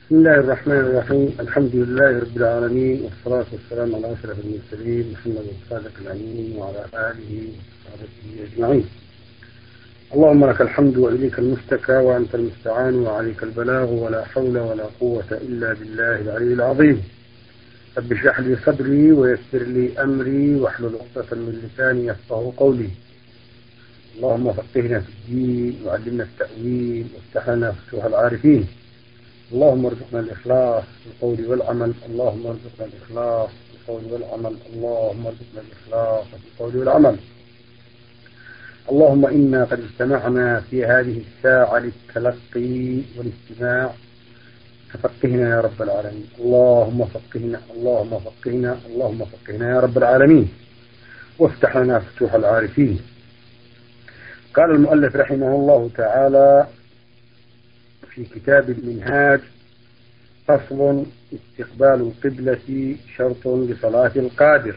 بسم الله الرحمن الرحيم. الحمد لله رب العالمين، والصلاة والسلام على أشرف المرسلين محمد الصادق الأمين وعلى آله وصحبه أجمعين. اللهم لك الحمد وإليك المشتكى وأنت المستعان وعليك البلاغ ولا حول ولا قوة إلا بالله العلي العظيم. رب اشرح لي صدري ويسر لي أمري واحلل عقدة من لساني يفقهوا قولي. اللهم فقهنا في الدين وعلمنا التأويل وافتح لنا فتوح العارفين. اللهم ارزقنا الإخلاص في القول والعمل. اللهم ارزقنا الإخلاص في القول والعمل. اللهم ارزقنا الإخلاص في القول والعمل. اللهم إنا قد اجتمعنا في هذه الساعة للتلقي والاستماع، ففقهنا يا رب العالمين. اللهم فقهنا اللهم فقهنا اللهم فقهنا يا رب العالمين، وافتح لنا فتوح العارفين. قال المؤلف رحمه الله تعالى في كتاب المنهاج: فصل: استقبال القبلة شرط لصلاة القادر.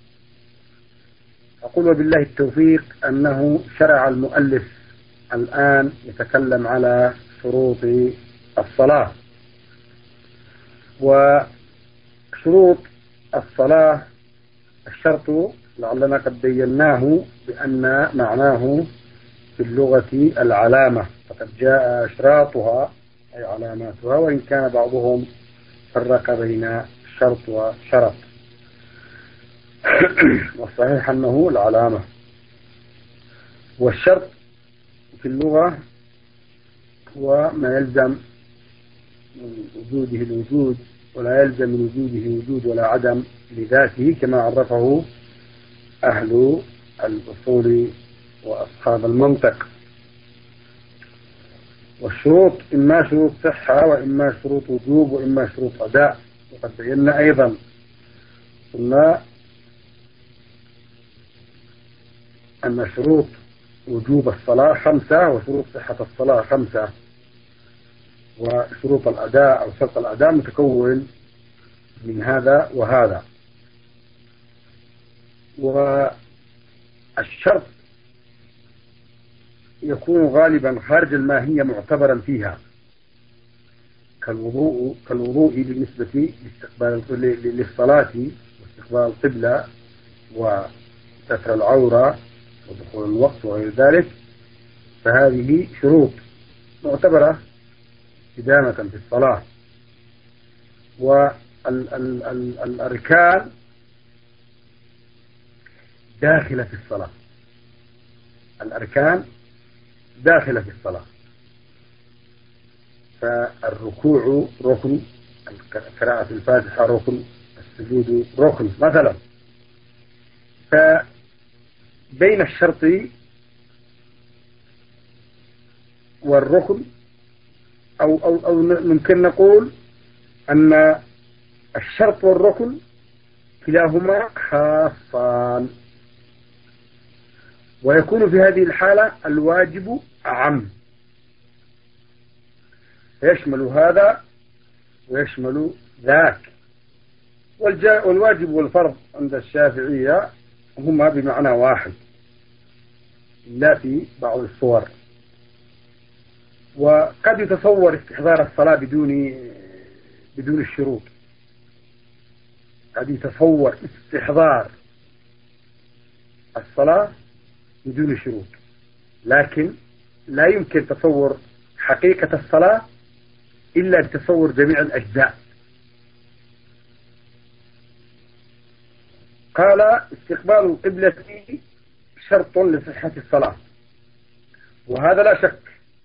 أقول وبالله التوفيق أنه شرع المؤلف الآن يتكلم على شروط الصلاة. وشروط الصلاة الشرط لعلنا قد بيناه بأن معناه في اللغة العلامة، فقد جاء أشراطها أي علاماتها، وإن كان بعضهم فرق بين شرط وشرط، والصحيح أنه العلامة. والشرط في اللغة هو ما يلزم من وجوده الوجود ولا يلزم من وجوده وجود ولا عدم لذاته، كما عرفه أهل الأصول وأصحاب المنطق. والشروط إما شروط صحة وإما شروط وجوب وإما شروط أداء. وقد بينا أيضا قلنا أن شروط وجوب الصلاة 5 وشروط صحة الصلاة 5، وشروط الأداء أو شرط الأداء متكون من هذا وهذا. والشرط يكون غالبا خارج الماهية معتبرا فيها، كالوضوء بالنسبة للصلاة واستقبال القبلة وستر العورة ودخول الوقت وغير ذلك، فهذه شروط معتبرة إدامة في الصلاة. والأركان داخلة في الصلاة، الأركان داخلة في الصلاة، فالركوع ركن، قراءة الفاتحة ركن، السجود ركن مثلا. فبين الشرط والركن أو ممكن نقول أن الشرط والركن كلاهما خاصان، ويكون في هذه الحالة الواجب أعم، يشمل هذا ويشمل ذاك. والواجب والفرض عند الشافعية هما بمعنى واحد، لا في بعض الصور. وقد يتصور استحضار الصلاة بدون الشروط، قد يتصور استحضار الصلاة بدون شروط، لكن لا يمكن تصور حقيقة الصلاة إلا بتصور جميع الأجزاء. قال: استقبال القبلة شرط لصحة الصلاة. وهذا لا شك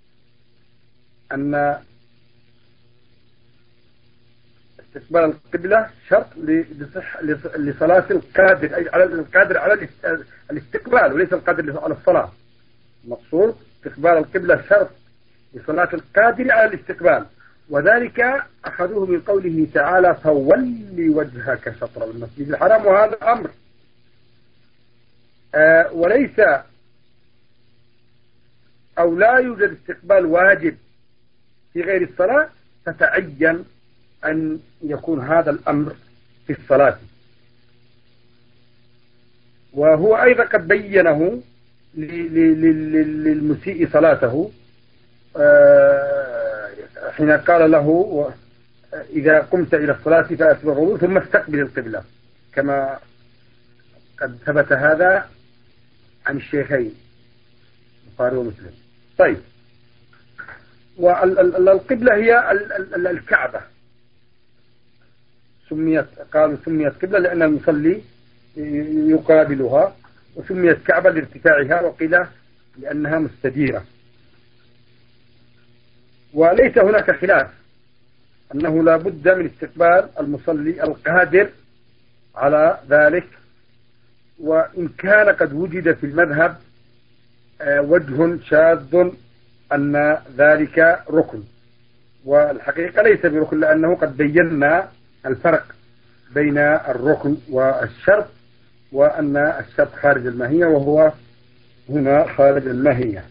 أن استقبال القبلة شرط لصلاة القادر، أي على القادر على الاستقبال وليس القادر على الصلاة. المقصود استقبال القبلة شرط لصلاة القادر على الاستقبال، وذلك أخذوه من قوله تعالى: فولي وجهك شطر المسجد الحرام. وهذا أمر وليس أو لا يوجد استقبال واجب في غير الصلاة، فتعين أن يكون هذا الأمر في الصلاة. وهو أيضا قد بينه للمسيء صلاته حين قال له إذا قمت إلى الصلاة فأسبغ الوضوء ثم استقبل القبلة، كما قد ثبت هذا عن الشيخين البخاري ومسلم. طيب، والقبلة هي الكعبة، قالوا سميت قبلة لأن المصلي يقابلها، وسميت كعبة لارتفاعها، وقيل لأنها مستديرة. وليس هناك خلاف أنه لا بد من استقبال المصلي القادر على ذلك، وإن كان قد وجد في المذهب وجه شاذ أن ذلك ركن، والحقيقة ليس بركن، لأنه قد بينا الفرق بين الركن والشرط، وأن الشرط خارج الماهية وهو هنا خارج الماهية.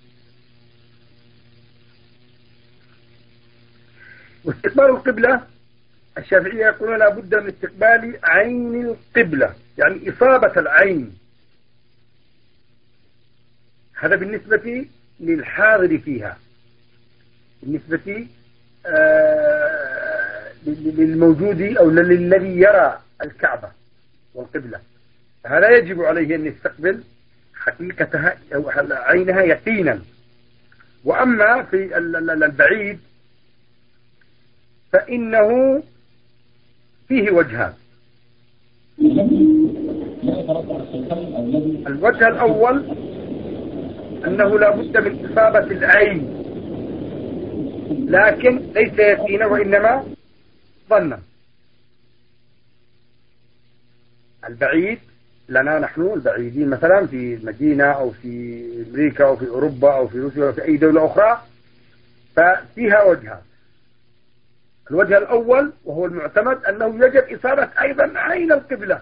واستقبال القبلة الشافعية يقولون لا بد من استقبال عين القبلة، يعني إصابة العين. هذا بالنسبة للحاضر فيها، بالنسبة للموجود أو للذي يرى الكعبة والقبلة، هذا يجب عليه أن يستقبل حقيقتها أو عينها يقينا. وأما في البعيد فإنه فيه وجهان. الوجه الأول أنه لا بد من إصابة العين، لكن ليس يقينا وإنما ظنا. البعيد لنا نحن البعيدين مثلا في المدينة أو في أمريكا أو في أوروبا أو في روسيا أو في أي دولة أخرى، ففيها وجهان. الوجه الأول وهو المعتمد أنه يجب إصابة أيضا عين القبلة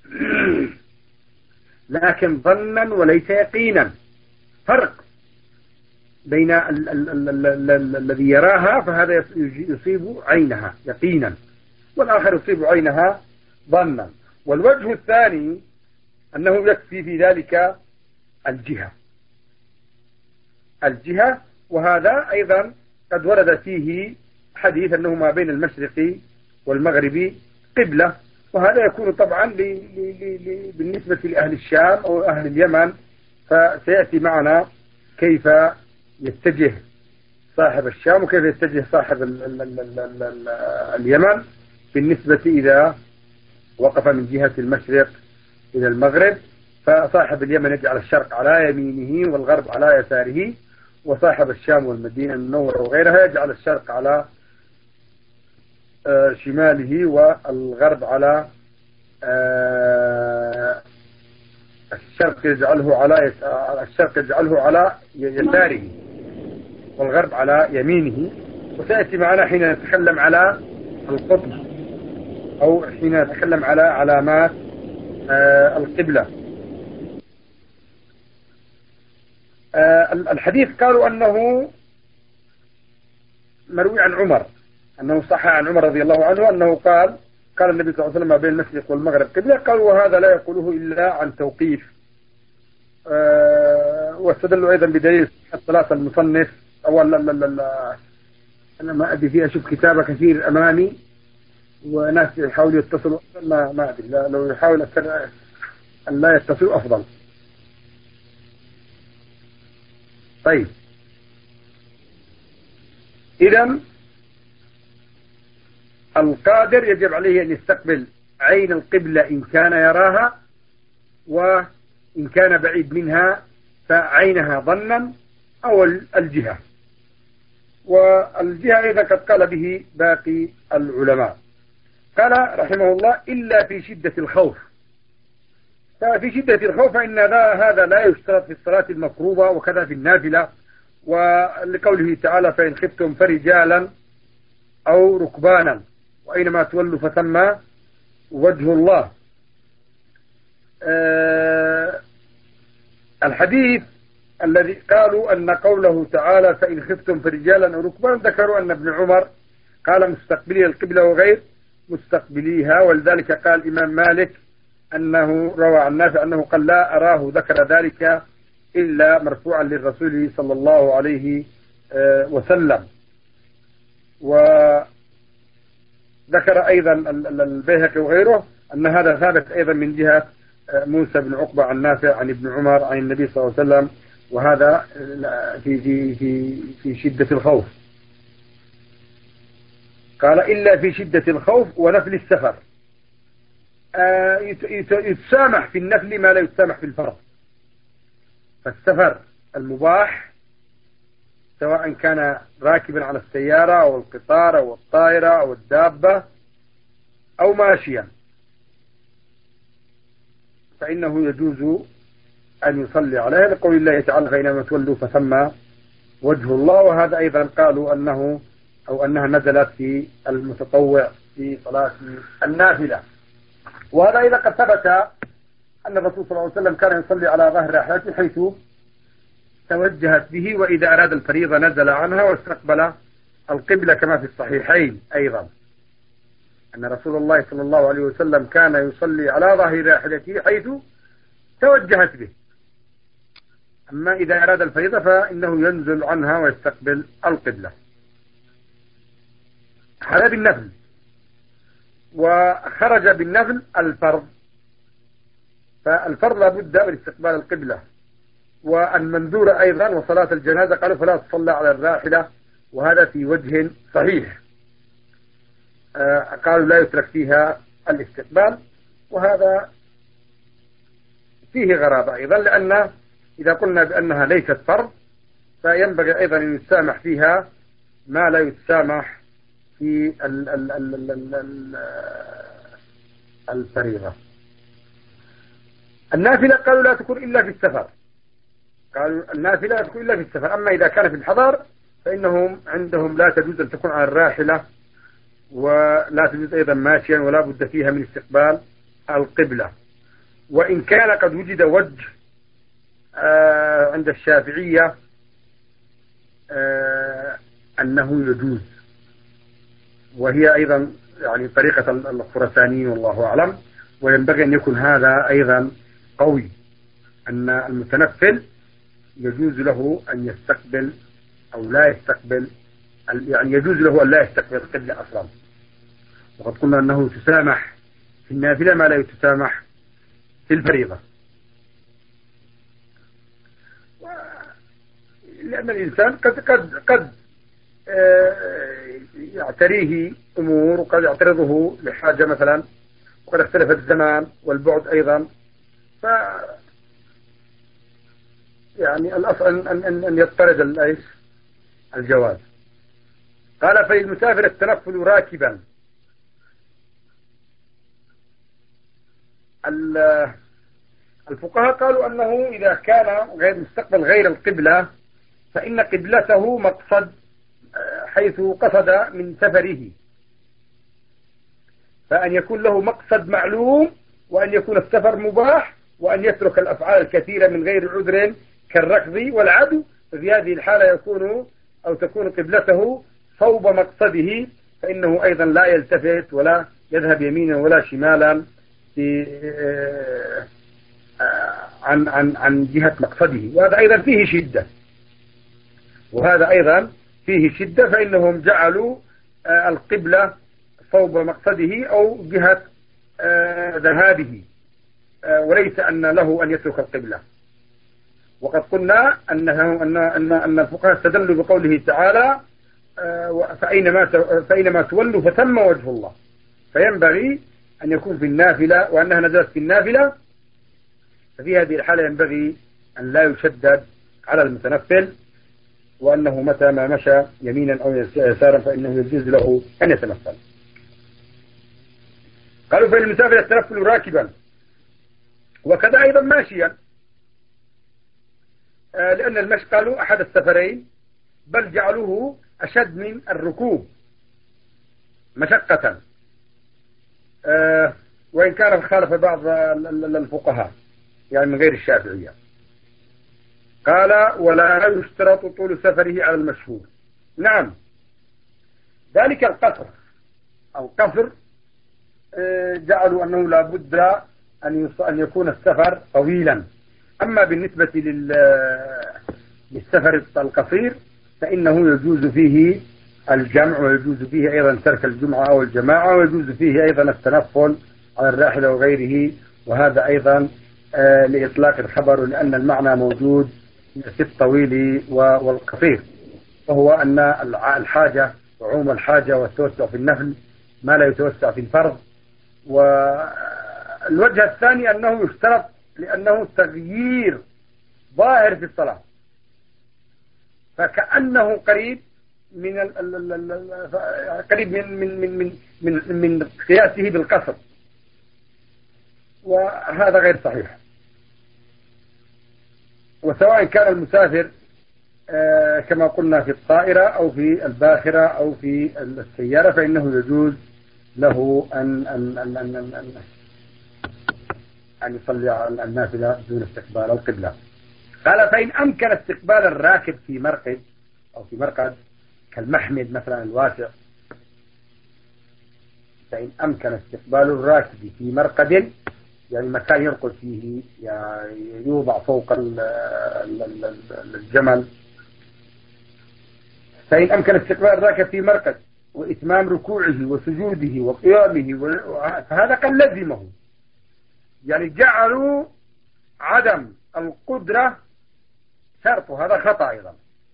لكن ظنا وليس يقينا. فرق بين الذي يراها فهذا يصيب عينها يقينا، والآخر يصيب عينها ظنا. والوجه الثاني أنه يكفي في ذلك الجهة، وهذا أيضا قد ورد فيه حديث أنه ما بين المشرق والمغرب قبلة، وهذا يكون طبعا بالنسبة لأهل الشام أو أهل اليمن، فسيأتي معنا كيف يتجه صاحب الشام وكيف يتجه صاحب اليمن بالنسبة إذا وقف من جهة المشرق إلى المغرب. فصاحب اليمن يجعل الشرق على يمينه والغرب على يساره، وصاحب الشام والمدينة المنورة وغيرها يجعل الشرق على شماله والغرب على الشرق يجعله على يساره والغرب على يمينه. وسيأتي معنا حين نتكلم على القطب أو حين نتكلم على علامات القبلة. الحديث قالوا أنه مروي عن عمر، أنه صح عن عمر رضي الله عنه أنه قال النبي صلى الله عليه وسلم ما بين المشرق والمغرب قبلة. قالوا وهذا لا يقوله إلا عن توقيف. واستدلوا أيضا بدليل صلاة المصنف أو أنا ما أدري فيه، أشوف كتابة كثير أمامي وناس يحاولوا يتصلوا، ما أدري، لو يحاول أن لا يتصلوا أفضل. طيب، إذن القادر يجب عليه أن يستقبل عين القبلة إن كان يراها، وإن كان بعيد منها فعينها ظنا أو الجهة. والجهة إذا قد قال به باقي العلماء. قال رحمه الله إلا في شدة الخوف. ففي شدة الخوف فإن هذا لا يشترط في الصلاة المفروضة وكذا في النافلة، ولقوله تعالى فإن خفتم فرجالا أو ركبانا وأينما تولوا فثم وجه الله. الحديث الذي قالوا أن قوله تعالى فإن خفتم فرجالا أو ركبانا ذكروا أن ابن عمر قال مستقبلي القبلة وغير مستقبليها، ولذلك قال الإمام مالك أنه روى عن نافع أنه قال لا أراه ذكر ذلك إلا مرفوعا للرسول صلى الله عليه وسلم. ذكر أيضا البيهقي وغيره أن هذا ثابت أيضا من جهة موسى بن عقبة عن نافع عن ابن عمر عن النبي صلى الله عليه وسلم، وهذا في شدة الخوف. قال إلا في شدة الخوف ونفل السفر. يتسامح في النفل ما لا يتسامح في الفرض. فالسفر المباح سواء كان راكبا على السيارة أو القطار أو الطائرة أو الدابة أو ماشيا، فإنه يجوز أن يصلي عليه لقول الله تعالى فإنما تولوا فثم وجه الله. وهذا أيضا قالوا أنه أو أنها نزلت في المتطوع في صلاة النافلة. وهذا أيضا قد ثبت أن الرسول صلى الله عليه وسلم كان يصلي على ظهر راحلته حيث توجهت به، وإذا أراد الفريضة نزل عنها واستقبل القبلة كما في الصحيحين أيضا أن رسول الله صلى الله عليه وسلم كان يصلي على ظهر راحلته حيث توجهت به. أما إذا أراد الفريضة فإنه ينزل عنها ويستقبل القبلة. هذا بالنفل. وخرج بالنفل الفرض، فالفرض لابد من استقبال القبلة. والمنذور أيضا وصلاة الجنازة قالوا فلا تصلى على الراحلة، وهذا في وجه صحيح. قالوا لا يترك فيها الاستقبال، وهذا فيه غرابة أيضا، لأن إذا قلنا بأنها ليست فرض فينبغي أيضا أن يتسامح فيها ما لا يتسامح في الفريضة. النافلة قالوا لا تكون إلا في السفر. قالوا النافلة لا تكون إلا في السفر. أما إذا كان في الحضر فإنهم عندهم لا تجوز أن تكون على الراحلة، ولا تجوز أيضا ماشيا، ولا بد فيها من استقبال القبلة. وإن كان قد وجد وجه عند الشافعية أنه يجوز، وهي أيضا يعني طريقة الخراسانيين والله أعلم. وينبغي أن يكون هذا أيضا قوي، أن المتنفل يجوز له أن يستقبل أو لا يستقبل، يعني يجوز له أن لا يستقبل القبلة أصلا. وقد قلنا أنه تسامح في النافلة ما لا يتسامح في الفريضة، لأن الإنسان قد يعتريه أمور، وقد يعترضه لحاجة مثلا، وقد اختلف الزمان والبعد أيضا. ف يعني الأصل أن يضطرد الجواز. قال فللمسافر التنفل راكبا. الفقهاء قالوا أنه إذا كان غير مستقبل غير القبلة فإن قبلته مقصد حيث قصد من سفره، فأن يكون له مقصد معلوم، وأن يكون السفر مباح، وأن يترك الأفعال الكثيرة من غير عذر كالركض والعدو. ففي هذه الحالة تكون قبلته صوب مقصده، فإنه أيضا لا يلتفت ولا يذهب يمينا ولا شمالا في عن جهة مقصده. وهذا أيضا فيه شدة، فإنهم جعلوا القبلة صوب مقصده أو جهة ذهابه، وليس أن له أن يترك القبلة. وقد قلنا أن الفقهاء استدلوا بقوله تعالى فأينما تولوا فثم وجه الله. فينبغي أن يكون في النافلة، وأنها نزلت في النافلة، ففي هذه الحالة ينبغي أن لا يشدد على المتنفل، وأنه متى ما مشى يمينا أو يسارا فإنه يجوز له أن يتنفل. قالوا فللمسافر التنفل راكبا، وكذا أيضا ماشيا، لأن المشي قالوا أحد السفرين، بل جعلوه أشد من الركوب مشقة، وإن كان خالف بعض الفقهاء يعني من غير الشافعية. قال ولا يشترط طول سفره على المشهور. نعم، ذلك القصر أو قصر جعلوا أنه لا بد أن يكون السفر طويلا. أما بالنسبة للسفر القصير فإنه يجوز فيه الجمع، ويجوز فيه أيضا ترك الجمعة أو الجماعة، ويجوز فيه أيضا التنفل على الراحلة وغيره. وهذا أيضا لإطلاق الخبر، لأن المعنى موجود في الطويل والقصير، وهو أن الحاجة وعموم الحاجة والتوسع في النفل ما لا يتوسع في الفرض. والوجه الثاني أنه يشترط لأنه تغيير ظاهر في الصلاة، فكأنه قريب من قريب من قياسه بالقصر، وهذا غير صحيح. وسواء كان المسافر كما قلنا في الطائرة أو في الباخرة أو في السيارة، فإنه يجوز له أن يصلي على النافلة دون استقبال القبلة. قال: فإن أمكن استقبال الراكب في مرقد أو في مرقد كالمحمد مثلا الواسع، فإن أمكن استقبال الراكب في مرقد يعني مكان يرقد فيه، يعني يوضع فوق الجمل، فإن أمكن استقبال الراكب في مرقد وإتمام ركوعه وسجوده وقيامه فهذا قد لزمه، يعني جعلوا عدم القدرة شرط، وهذا خطأ أيضا،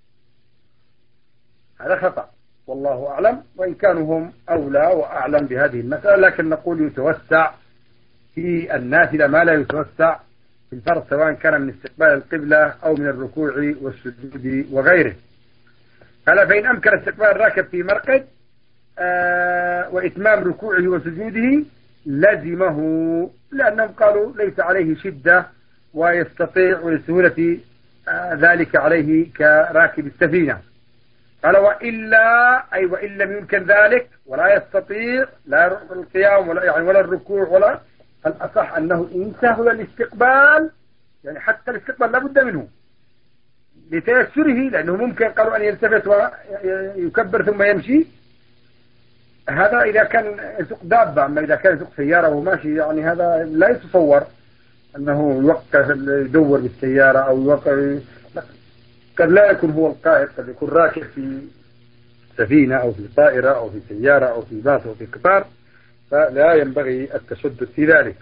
هذا خطأ والله أعلم، وإن كانوا هم أولى وأعلم بهذه المسألة، لكن نقول يتوسع في النافلة ما لا يتوسع في الفرض، سواء كان من استقبال القبلة أو من الركوع والسجود وغيره. قال: فإن أمكن استقبال الراكب في مرقد وإتمام ركوعه وسجوده لزمه، لأنهم قالوا ليس عليه شدة ويستطيع ولسهولة ذلك عليه كراكب السفينة. قال: وإلا أي وإن لم يمكن ذلك ولا يستطيع لا القيام ولا الركوع ولا، فالأصح أنه إن سهل الاستقبال، يعني حتى الاستقبال لا بد منه لتيسره، لأنه ممكن قالوا أن يلتفت ويكبر ثم يمشي، هذا إذا كان يسوق دابة. أما إذا كان يسوق سيارة وماشي يعني هذا لا يتصور أنه يوقف يدور بالسيارة أو يوقف، قد لا يكون هو القائد، قد يكون راكب في سفينة أو في طائرة أو في سيارة أو في باص أو في قطار، فلا ينبغي التشدد في ذلك.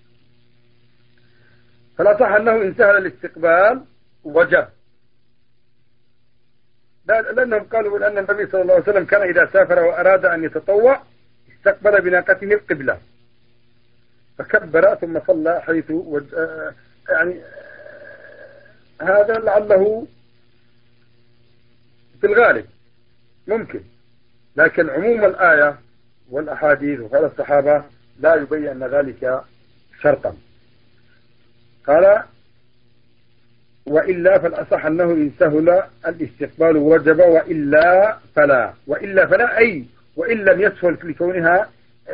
فلا صح أنه إن سهل الاستقبال وجب، لأنهم قالوا أن النبي صلى الله عليه وسلم كان إذا سافر وأراد أن يتطوع استقبل بناقته القبلة فكبر ثم صلى حيث يعني هذا لعله في الغالب ممكن، لكن عموم الآية والأحاديث وقال الصحابة لا يبين أن ذلك شرطا. قال: وإلا فالأصح أنه إن سهل الاستقبال وجب، وإلا فلا أي وإن لم يسهل لكونها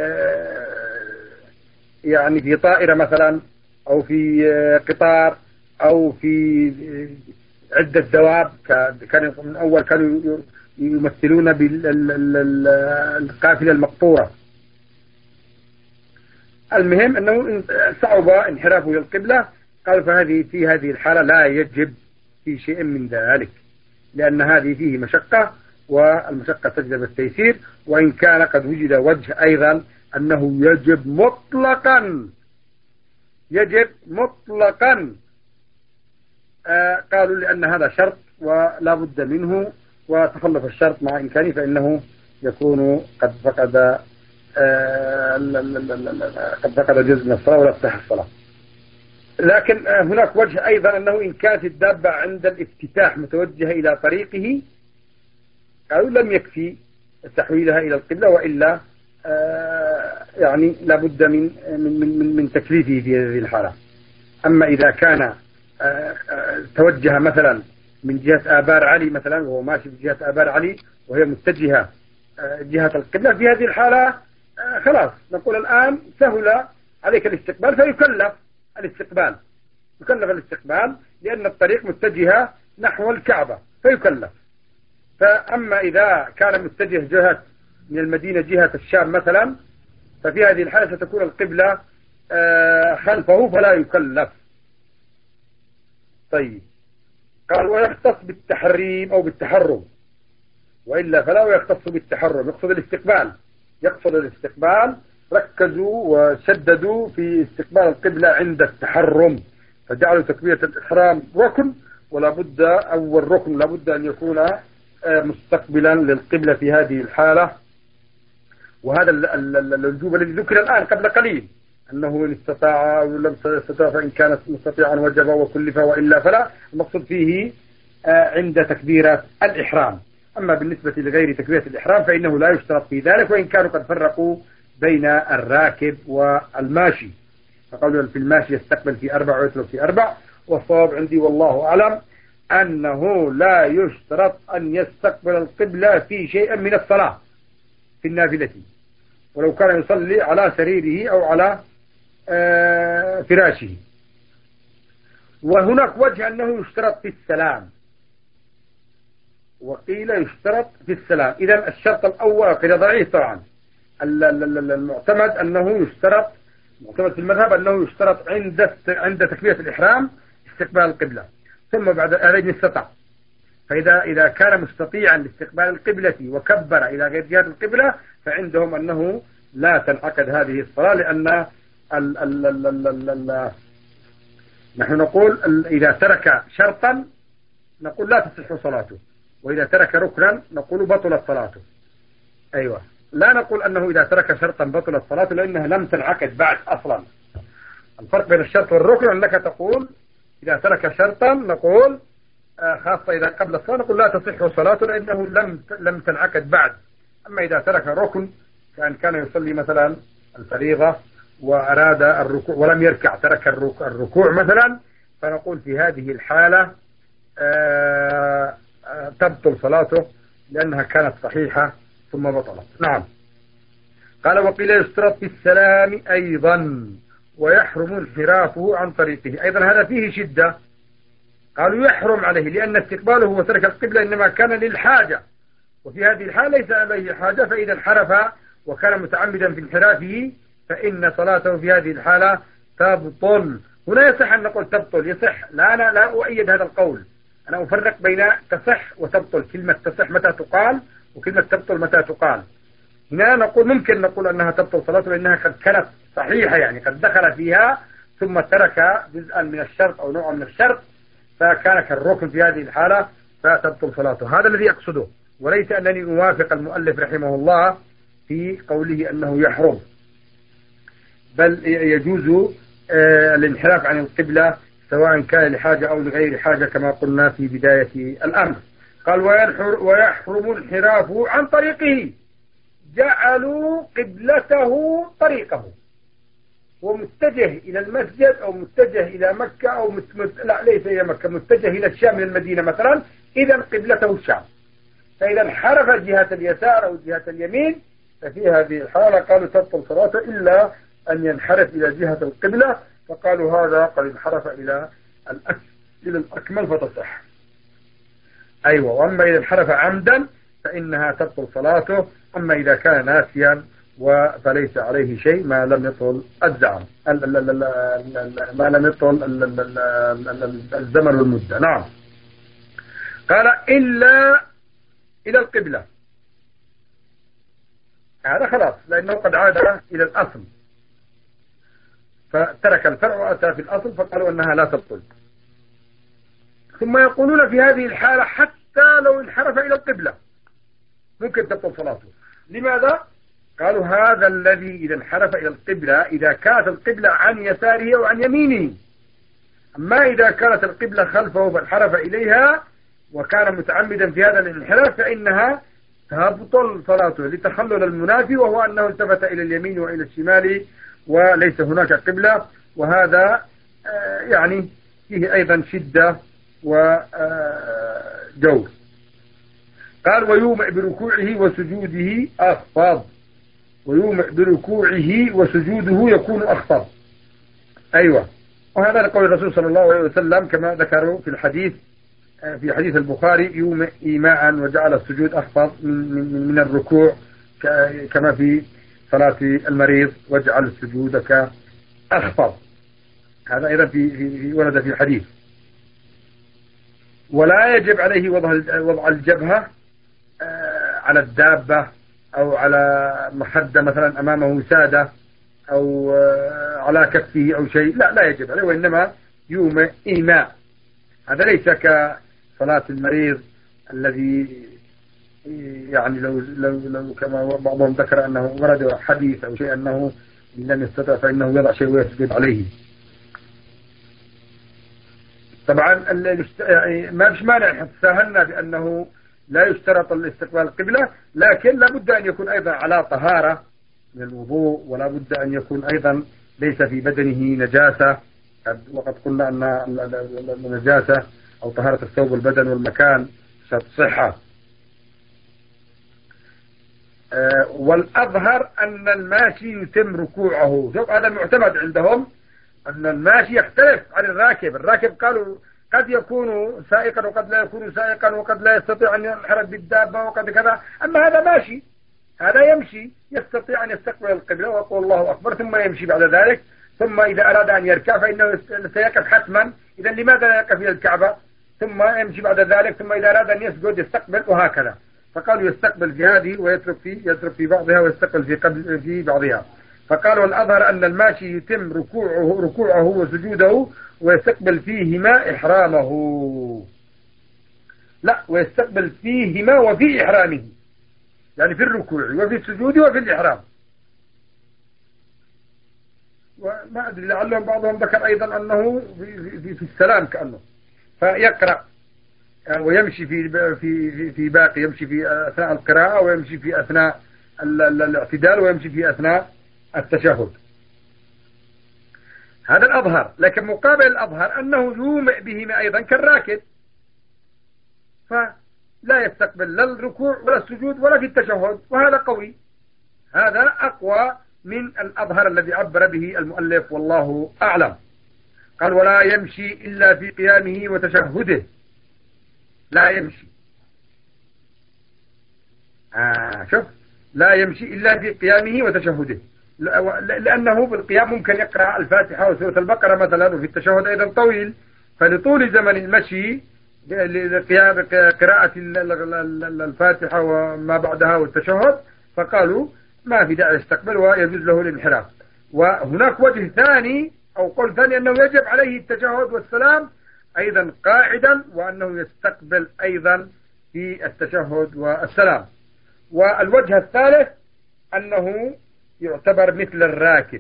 يعني في طائرة مثلا أو في قطار أو في عدة دواب، كانوا من أول كانوا يمثلون بالقافلة المقطورة. المهم أنه صعب انحرافه للقبلة، قال في هذه الحالة لا يجب في شيء من ذلك، لأن هذه فيه مشقة والمشقة تجلب التيسير، وإن كان قد وجد وجه أيضا أنه يجب مطلقا قالوا لأن هذا شرط ولا بد منه، وتخلف الشرط مع إمكانه فإنه يكون قد فقد جزء من الصلاة ولا تصح الصلاة. لكن هناك وجه أيضا أنه إن كانت الدابة عند الافتتاح متوجهة إلى طريقه قالوا لم يكفي تحويلها إلى القبلة، وإلا يعني لابد من تكليفه في هذه الحالة. أما إذا كان توجه مثلا من جهة آبار علي مثلا، وهو ماشي بجهة آبار علي وهي متجهة جهة القبلة، في هذه الحالة خلاص نقول الآن سهل عليك الاستقبال فيكلف الاستقبال لأن الطريق متجهة نحو الكعبة فيكلف. فأما إذا كان متجه جهة من المدينة جهة الشام مثلا، ففي هذه الحالة ستكون القبلة خلفه فلا يكلف. طيب، قال: ويختص بالتحريم أو بالتحرم وإلا فلا. ويختص بالتحرم، يقصد الاستقبال، ركزوا وشددوا في استقبال القبلة عند التحرم، فجعلوا تكبيرة الإحرام ركن، ولا بد، أو الركن لابد أن يكون مستقبلا للقبلة في هذه الحالة. وهذا الوجوب الذي ذكر الآن قبل قليل، أنه إن استطاع أو لم يستطع فإن كانت مستطيعا وجب وكلف وإلا فلا، المقصود فيه عند تكبيرة الإحرام. أما بالنسبة لغير تكبيرة الإحرام فإنه لا يشترط في ذلك، وإن كانوا قد فرقوا بين الراكب والماشي، فقالوا في الماشي يستقبل في 4 ويترك في 4. والصواب عندي والله أعلم أنه لا يشترط أن يستقبل القبلة في شيء من الصلاة في النافلة، ولو كان يصلي على سريره أو على فراشه. وهناك وجه أنه يشترط في السلام، وقيل يشترط في السلام. إذا الشرط الأول قيل ضعيف طبعا. المعتمد أنه يشترط، معتمد في المذهب أنه يشترط عند تكبيرة الإحرام استقبال القبلة، ثم بعد ذلك استطاع. فإذا كان مستطيعا لاستقبال القبلة وكبر إلى غير جهة القبلة فعندهم أنه لا تنعقد هذه الصلاة، لأن نحن نقول إذا ترك شرطا نقول لا تصح صلاته، وإذا ترك ركنا نقول بطلت صلاته. أيوة، لا نقول أنه إذا ترك شرطا بطلت صلاته لأنها لم تنعقد بعد أصلا. الفرق بين الشرط والركن أنك تقول إذا ترك شرطا نقول خاصة إذا قبل الصلاة نقول لا تصح صلاته لأنه لم تنعقد بعد. أما إذا ترك ركن كان يصلي مثلا الفريضة وأراد الركوع ولم يركع، ترك الركوع مثلا، فنقول في هذه الحالة تبطل صلاته لأنها كانت صحيحة ثم بطلت. نعم. قال وقيل يشترط في السلام أيضا ويحرم انحرافه عن طريقه. أيضا هذا فيه شدة، قالوا يحرم عليه لأن استقباله وترك القبلة إنما كان للحاجة، وفي هذه الحالة ليس عليه حاجة، فإذا انحرف وكان متعمدا في انحرافه فإن صلاته في هذه الحالة تبطل. هنا يصح أن نقول تبطل، يصح، لا أنا لا أؤيد هذا القول، أنا أفرق بين تصح وتبطل. كلمة تصح متى تقال وكلمة تبطل متى تقال. هنا نقول ممكن نقول أنها تبطل صلاته لأنها قد كانت صحيحة، يعني قد دخل فيها ثم ترك جزءا من الشرط أو نوعا من الشرط فكان كالركن في هذه الحالة فتبطل صلاته. هذا الذي أقصده، وليس أنني أوافق المؤلف رحمه الله في قوله أنه يحرم، بل يجوز الانحراف عن القبلة سواء كان لحاجة أو لغير حاجة كما قلنا في بداية الأمر. قال ويحرم انحرافه عن طريقه، جعلوا قبلته طريقه، ومتجه إلى المسجد أو متجه إلى مكة أو لا ليس إلى مكة، متجه إلى الشام من المدينة مثلا، إذا قبلته الشام. فإذا انحرف جهة اليسار أو جهة اليمين ففي هذه الحالة قالوا تبطل صلاته إلا أن ينحرف إلى جهة القبلة، فقالوا هذا قد انحرف إلى الأكمل فتصح. أيوة. وأما إذا انحرف عمدا فإنها تبطل صلاته، أما إذا كان ناسيا فليس عليه شيء ما لم يطل الزمن ما لم يطل الزمن والمدة. نعم. قال إلا إلى القبلة، هذا خلاص لأنه قد عاد إلى الأصل، فترك الفرع وأتى في الأصل فقالوا أنها لا تبطل. ثم يقولون في هذه الحالة حتى لو انحرف إلى القبلة ممكن تبطل صلاته. لماذا؟ قالوا هذا الذي إذا انحرف إلى القبلة إذا كانت القبلة عن يساره أو عن يمينه، أما إذا كانت القبلة خلفه فانحرف إليها وكان متعمدا في هذا الانحراف فإنها تبطل صلاته لتخلل المنافي، وهو أنه التفت إلى اليمين وإلى الشمال وليس هناك قبلة. وهذا يعني فيه أيضا شدة وجور. قال ويومئ بركوعه وسجوده أخفض، ويومئ بركوعه وسجوده يكون أخفض. أيوة. وهذا لقول الرسول صلى الله عليه وسلم كما ذكروا في الحديث في حديث البخاري يومئ إيماء وجعل السجود أخفض من الركوع كما في صلاة المريض واجعل سجودك أخفض. هذا أيضا في ورد في الحديث. ولا يجب عليه وضع الجبهة على الدابة أو على مخدة مثلا أمامه وسادة أو على كفه أو شيء، لا يجب عليه، وإنما يومئ إيماء. هذا ليس كصلاة المريض الذي يعني لو كما بعضهم ذكر أنه ورد حديث أو شيء أنه إن لم يستطع فإنه يضع شيء ويسجد عليه. طبعا يعني ما فيش مانع، تساهلنا بأنه لا يشترط الاستقبال القبلة، لكن لابد أن يكون أيضا على طهارة من الوضوء، ولا بد أن يكون أيضا ليس في بدنه نجاسة، وقد قلنا أن النجاسة أو طهارة الثوب والبدن والمكان شرط صحة. والأظهر أن الماشي يتم ركوعه. شوف هذا معتمد عندهم، أن الماشي يختلف عن الراكب. الراكب قالوا قد يكون سائقا وقد لا يكون سائقا، وقد لا يستطيع أن ينحرف بالدابة وقد كذا، أما هذا ماشي، هذا يمشي، يستطيع أن يستقبل القبلة ويقول الله أكبر ثم يمشي بعد ذلك، ثم إذا أراد أن يركع فإنه سيقف حتما. إذا لماذا لا يقف إلى الكعبة ثم يمشي بعد ذلك، ثم إذا أراد أن يسجد يستقبل، وهكذا. فقالوا يستقبل في هذه ويترك في بعضها ويستقبل في بعضها. فقالوا الأظهر أن الماشي يتم ركوعه وسجوده ويستقبل فيهما إحرامه. لا، ويستقبل فيهما وفي إحرامه، يعني في الركوع وفي السجود وفي الإحرام. وما أدري لعلهم بعضهم ذكر أيضا أنه في السلام كأنه، فيقرأ ويمشي في باقي، يمشي في أثناء القراءة، ويمشي في أثناء الاعتدال، ويمشي في أثناء التشهد. هذا الأظهر. لكن مقابل الأظهر أنه يومئ بهما أيضا كالراكب، فلا يستقبل لا الركوع ولا السجود ولا في التشهد، وهذا قوي، هذا أقوى من الأظهر الذي عبر به المؤلف والله أعلم. قال ولا يمشي إلا في قيامه وتشهده. لا يمشي، شوف، لا يمشي إلا في قيامه وتشهده، لأنه بالقيام ممكن يقرأ الفاتحة وسورة البقرة مثلا، وفي التشهد أيضا طويل، فلطول زمن المشي قراءة الفاتحة وما بعدها والتشهد، فقالوا ما في داعي يستقبل ويجوز له الانحراف. وهناك وجه ثاني أو قول ثاني أنه يجب عليه التشهد والسلام أيضا قاعدا، وأنه يستقبل أيضا في التشهد والسلام. والوجه الثالث أنه يعتبر مثل الراكب.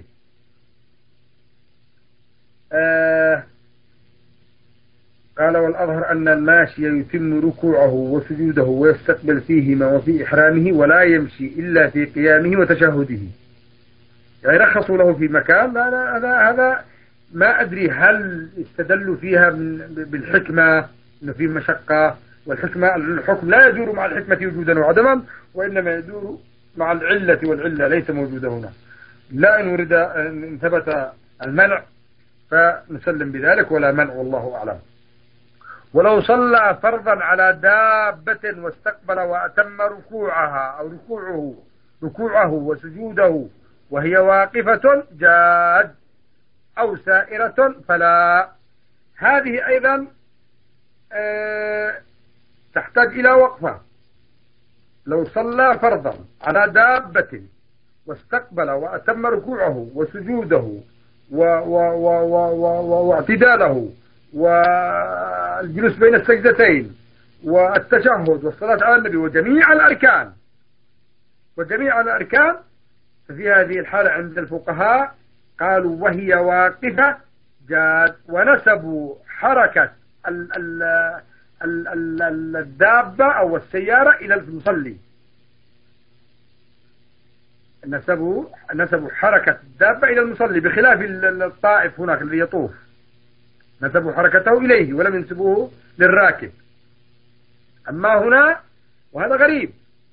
قال والأظهر أن الماشي يتم ركوعه وسجوده ويستقبل فيهما وفي إحرامه، ولا يمشي إلا في قيامه وتشهده. يعني رخصوا له في مكان. هذا ما أدري هل استدلوا فيها بالحكمة أنه في مشقة، والحكمة الحكم لا يدور مع الحكمة وجودا وعدما، وإنما يدور مع العلة، والعلة ليس موجودة هنا. لا إن ورد أن ثبت المنع فنسلم بذلك، ولا منع والله أعلم. ولو صلى فرضا على دابة واستقبل وأتم ركوعها أو ركوعه وسجوده وهي واقفة جاد، أو سائرة فلا. هذه أيضا تحتاج إلى وقفة. لو صلى فرضا على دابة واستقبل وأتم ركوعه وسجوده واعتداله والجلوس بين السجدتين والتشهد والصلاة على النبي وجميع الأركان، ففي هذه الحالة عند الفقهاء قالوا وهي واقفة جاد، ونسبوا حركة الدابة أو السيارة إلى المصلي. نسبوا حركة الدابة إلى المصلي، بخلاف الطائف هناك الذي يطوف نسبوا حركته إليه ولم ينسبوه للراكب. أما هنا وهذا غريب،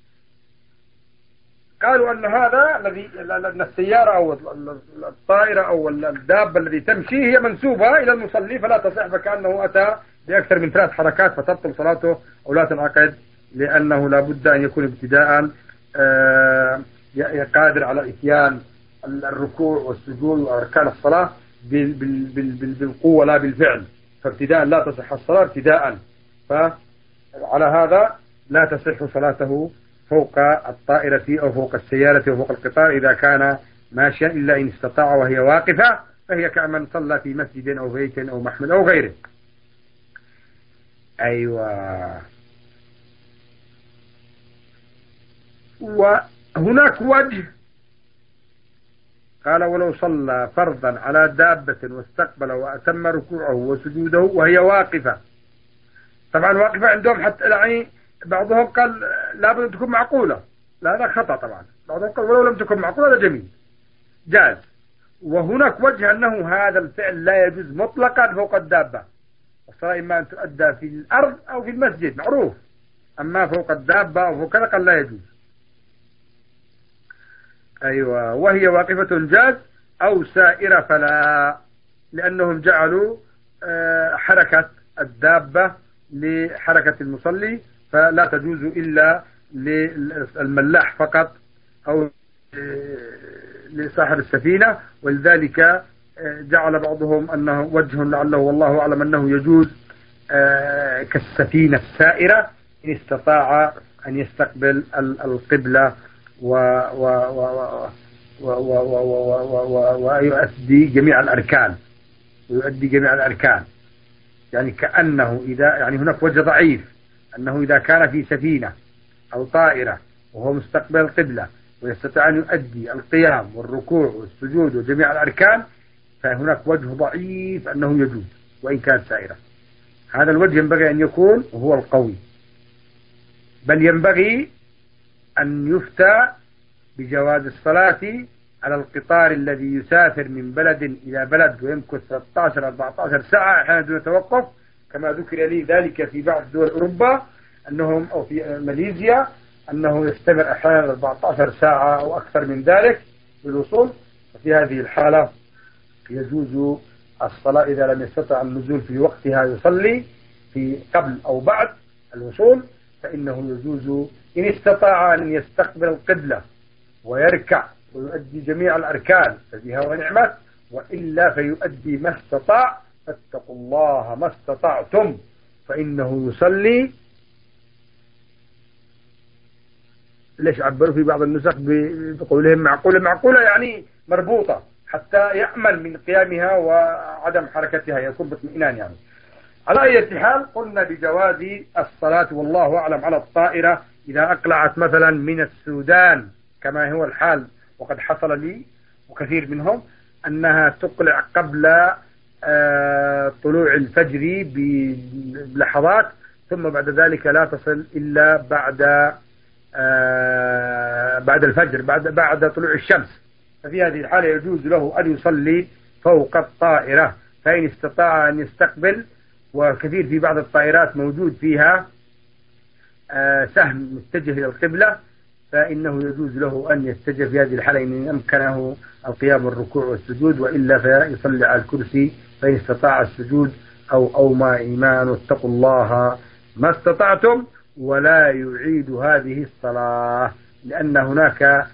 قالوا أن هذا أن السيارة أو الطائرة أو الدابة الذي تمشي هي منسوبة إلى المصلي، فلا تصح، فكأنه أتى بأكثر من 3 حركات فتبطل صلاته أو لا تنعقد، لأنه لا بد أن يكون ابتداء قادر على إتيان الركوع والسجود وأركان الصلاة بالقوة لا بالفعل، فابتداء لا تصح الصلاة ابتداء، فعلى هذا لا تصح صلاته فوق الطائرة أو فوق السيارة أو فوق القطار إذا كان ماشيا، إلا إن استطاع وهي واقفة، فهي كمن صلى في مسجد أو بيت أو محمل أو غيره. أيوة. وهناك وجه قال ولو صلى فرضا على دابة واستقبل وأتم ركوعه وسجوده وهي واقفة. طبعا واقفة عندهم حتى يعني بعضهم قال لابد أن تكون معقولة، لا هذا خطأ طبعا. بعضهم قال ولو لم تكن معقولة هذا جميل جاز. وهناك وجه أنه هذا الفعل لا يجوز مطلقا فوق الدابة. الصلاة إما أن تؤدى في الأرض أو في المسجد معروف، أما فوق الدابة أو فوق كذا قال لا يجوز. أيوة. وهي واقفة جاز أو سائرة فلا، لأنهم جعلوا حركة الدابة لحركة المصلي، فلا تجوز إلا للملاح فقط أو لصاحب السفينة. ولذلك جعل بعضهم أنه وجه لعله والله أعلم أنه يجوز كالسفينة السائرة إن استطاع أن يستقبل القبلة ويؤدي جميع الأركان، يعني كأنه إذا يعني هناك وجه ضعيف أنه إذا كان في سفينة أو طائرة وهو مستقبل القبلة ويستطيع أن يؤدي القيام والركوع والسجود وجميع الأركان، فهناك وجه ضعيف أنه يجوز وإن كانت سائرة. هذا الوجه ينبغي أن يكون هو القوي، بل ينبغي أن يفتى بجواز الصلاة على القطار الذي يسافر من بلد إلى بلد ويمكث 13-14 ساعة أحيانا دون توقف، كما ذكر لي ذلك في بعض دول أوروبا أنهم أو في ماليزيا أنه يستمر أحيانا 14 ساعة أو أكثر من ذلك بالوصول. في هذه الحالة يجوز الصلاة إذا لم يستطع النزول في وقتها يصلي في قبل أو بعد الوصول، فإنه يجوز إن استطاع أن يستقبل القبلة ويركع ويؤدي جميع الأركان فبها ونعمت، وإلا فيؤدي ما استطاع. فاتقوا الله ما استطعتم، فإنه يصلي. ليش عبروا في بعض النسخ بقولهم معقولة يعني مربوطة حتى يأمن من قيامها وعدم حركتها، يكون باطمئنان يعني. على أي حال قلنا بجواز الصلاة والله أعلم على الطائرة إذا أقلعت مثلا من السودان كما هو الحال، وقد حصل لي وكثير منهم أنها تقلع قبل طلوع الفجر بلحظات، ثم بعد ذلك لا تصل إلا بعد الفجر، بعد طلوع الشمس. ففي هذه الحالة يجوز له أن يصلي فوق الطائرة فإن استطاع أن يستقبل. وكثير في بعض الطائرات موجود فيها سهم متجه إلى القبلة، فإنه يجوز له أن يتجه في هذه الحالة إن أمكنه القيام والركوع والسجود، وإلا فيصلي على الكرسي فإن استطاع السجود أو ما إيمان. واتقوا الله ما استطعتم ولا يعيد هذه الصلاة، لأن هناك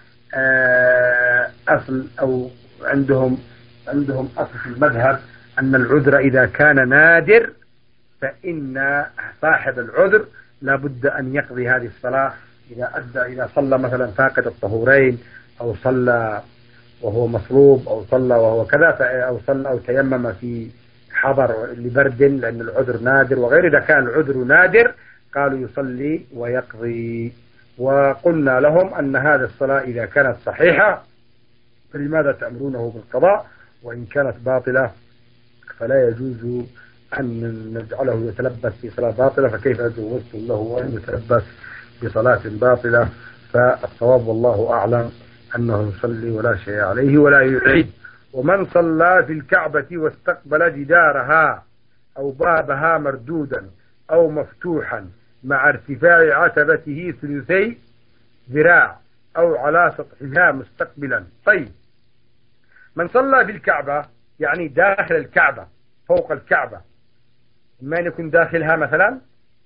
أصل أو عندهم أصل في المذهب أن العذر إذا كان نادر فإن صاحب العذر لابد أن يقضي هذه الصلاة إذا صلى مثلا فاقد الطهورين، أو صلى وهو مصلوب، أو صلى وهو كذا، أو صلى أو تيمم في حضر لبرد لأن العذر نادر وغير. إذا كان العذر نادر قالوا يصلي ويقضي. وقلنا لهم أن هذه الصلاة إذا كانت صحيحة فلماذا تأمرونه بالقضاء، وإن كانت باطلة فلا يجوز أن نجعله يتلبس في صلاة باطلة، فكيف جوزتم له أن يتلبس بصلاة باطلة؟ فالصواب والله أعلم أنه يصلي ولا شيء عليه ولا يعيد. ومن صلى في الكعبة واستقبل جدارها أو بابها مردودا أو مفتوحا مع ارتفاع عتبته 3 ذراع أو على سطحها مستقبلا. طيب، من صلى في الكعبة يعني داخل الكعبة فوق الكعبة، ما يكون داخلها مثلا،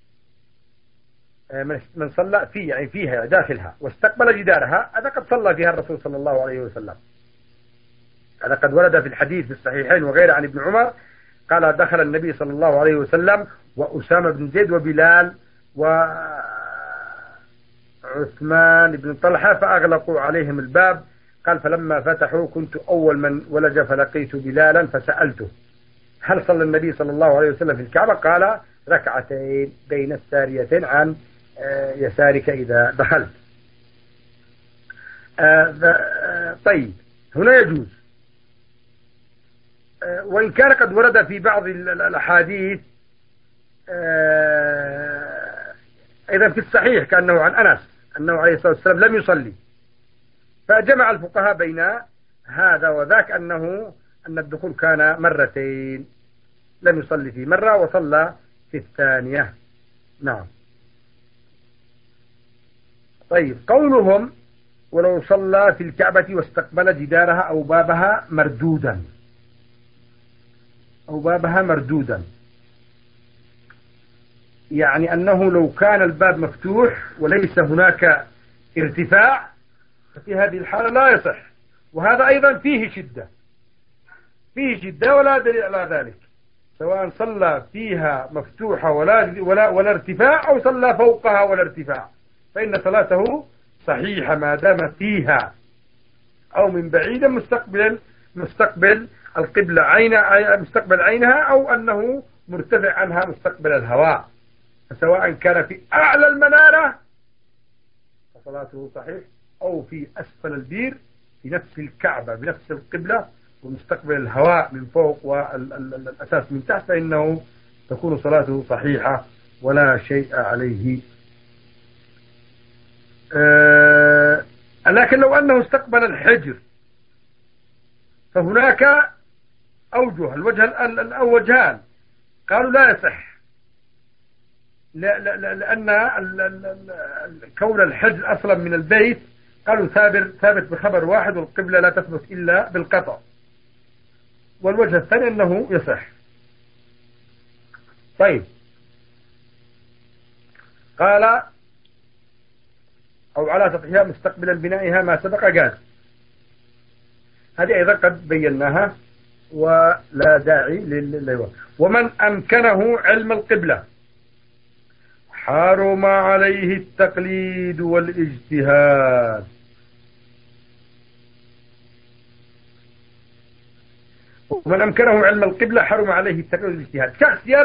من صلى يعني فيها داخلها واستقبل جدارها، هذا قد صلى فيها الرسول صلى الله عليه وسلم. هذا قد ورد في الحديث في الصحيحين وغيره عن ابن عمر قال دخل النبي صلى الله عليه وسلم وأسامة بن زيد وبلال وعمر عثمان بن طلحة فأغلقوا عليهم الباب. قال فلما فتحوا كنت أول من ولج فلقيت بلالا فسألته هل صلى النبي صلى الله عليه وسلم في الكعبة؟ قال ركعتين بين الساريتين عن يسارك إذا دخلت. طيب هنا يجوز، وإن كان قد ورد في بعض الأحاديث أيضا في الصحيح كأنه عن أنس أنه عليه الصلاة والسلام لم يصلي، فجمع الفقهاء بين هذا وذاك أن الدخول كان مرتين، لم يصلي في مرة وصلى في الثانية. نعم. طيب قولهم ولو صلى في الكعبة واستقبل جدارها أو بابها مردودا، يعني أنه لو كان الباب مفتوح وليس هناك ارتفاع ففي هذه الحالة لا يصح، وهذا أيضا فيه شدة ولا دليل على ذلك، سواء صلى فيها مفتوحة ولا ارتفاع أو صلى فوقها ولا ارتفاع، فإن صلاته صحيحة ما دام فيها أو من بعيد مستقبل القبلة مستقبل عينها، أو أنه مرتفع عنها مستقبل الهواء، فسواء كان في أعلى المنارة فصلاته صحيح أو في أسفل البير في نفس الكعبة بنفس القبلة ومستقبل الهواء من فوق والأساس من تحت، فإنه تكون صلاته صحيحة ولا شيء عليه. لكن لو أنه استقبل الحجر فهناك أوجه، الوجهان قالوا لا يصح، لأن كون الحجر أصلا من البيت قالوا ثابت بخبر واحد، والقبلة لا تثبت إلا بالقطع. والوجه الثاني أنه يصح. طيب قال أو على سطحها مستقبلا بنائها ما سبق قال، هذه أيضا قد بيناها ولا داعي للوقت. ومن أمكنه علم القبلة حرم عليه التقليد والاجتهاد. ومن أمكنه علم القبلة حرم عليه التقليد والاجتهاد.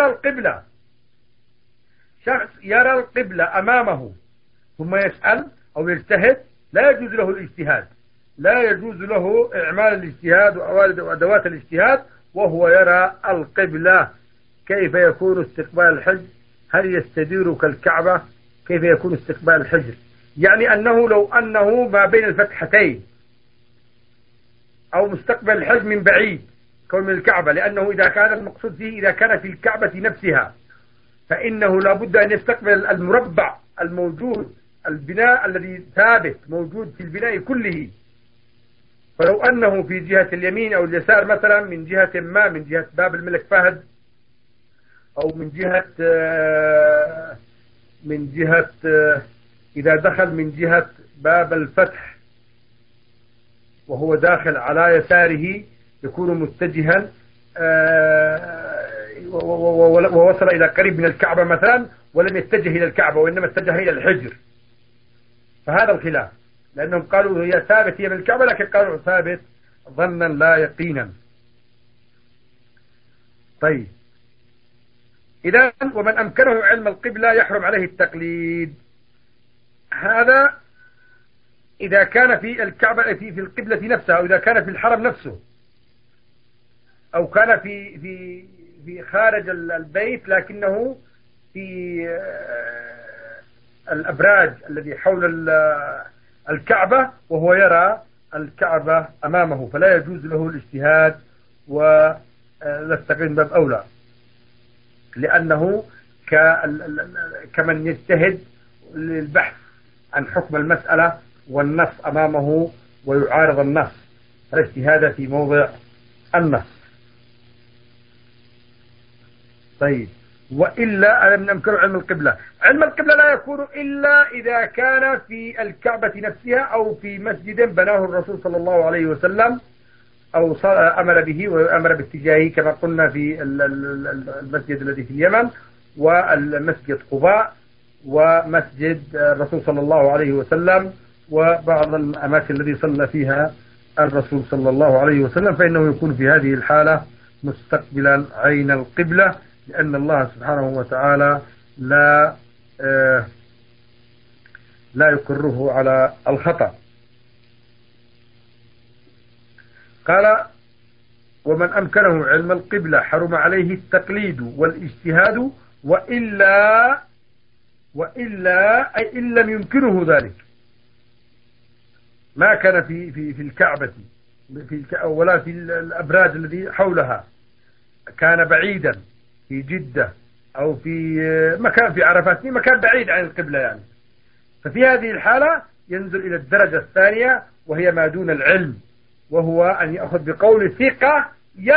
شخص يرى القبلة أمامه ثم يسأل أو يجتهد لا يجوز له الاجتهاد، لا يجوز له إعمال الاجتهاد وأدوات الاجتهاد وهو يرى القبلة. كيف يكون استقبال الحجر؟ هل يستدير كالكعبة؟ كيف يكون استقبال الحجر؟ يعني أنه لو أنه ما بين الفتحتين أو مستقبل الحجر من بعيد كون من الكعبة، لأنه إذا كان المقصود فيه إذا كان في الكعبة نفسها فإنه لابد أن يستقبل المربع الموجود، البناء الذي ثابت موجود في البناء كله. فلو أنه في جهة اليمين أو اليسار مثلا من جهة ما، من جهة باب الملك فهد أو من جهة إذا دخل من جهة باب الفتح وهو داخل على يساره يكون متجها ووصل إلى قريب من الكعبة مثلا ولم يتجه إلى الكعبة وإنما اتجه إلى الحجر، فهذا الخلاف، لأنهم قالوا هي ثابت هي من الكعبة لكن قالوا ثابت ظنا لا يقينا. طيب إذا ومن أمكنه علم القبلة يحرم عليه التقليد. هذا إذا كان في الكعبة في القبلة نفسها، أو إذا كان في الحرم نفسه، أو كان في خارج البيت لكنه في الأبراج الذي حول الكعبة وهو يرى الكعبة أمامه، فلا يجوز له الاجتهاد ولا التقليد باب أولى، لأنه كمن يجتهد للبحث عن حكم المسألة والنص أمامه ويعارض النص، فالاجتهاد في موضع النص. طيب وإلا من أمكنه علم القبلة. علم القبلة لا يكون إلا إذا كان في الكعبة نفسها أو في مسجد بناه الرسول صلى الله عليه وسلم أو أمر به وأمر باتجاهه كما قلنا في المسجد الذي في اليمن والمسجد قباء ومسجد الرسول صلى الله عليه وسلم وبعض الأماكن التي صلى فيها الرسول صلى الله عليه وسلم، فإنه يكون في هذه الحالة مستقبلا عين القبلة، لأن الله سبحانه وتعالى لا يقره على الخطأ. قال: ومن أمكنه علم القبلة حرم عليه التقليد والاجتهاد وإلا أي إن لم يمكنه ذلك، ما كان في الكعبة ولا في الأبراج الذي حولها، كان بعيدا في جدة أو في مكان في عرفات، في مكان بعيد عن القبلة يعني، ففي هذه الحالة ينزل إلى الدرجة الثانية وهي ما دون العلم، وهو أن يأخذ بقول ثقة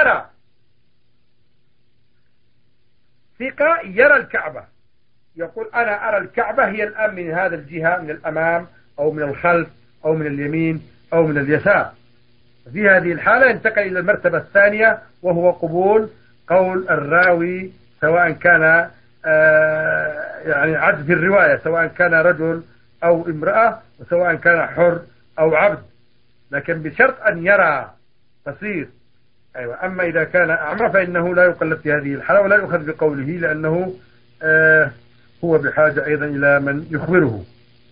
يرى الكعبة، يقول أنا أرى الكعبة هي الآن من هذا الجهة، من الأمام أو من الخلف أو من اليمين أو من اليسار. في هذه الحالة ينتقل إلى المرتبة الثانية، وهو قبول قول الراوي، سواء كان يعني عدل في الرواية، سواء كان رجل أو امرأة، وسواء كان حر أو عبد، لكن بشرط أن يرى تصير. أيوة. أما إذا كان أعمى فإنه لا يقلد في هذه الحالة ولا يؤخذ بقوله، لأنه هو بحاجة أيضا إلى من يخبره.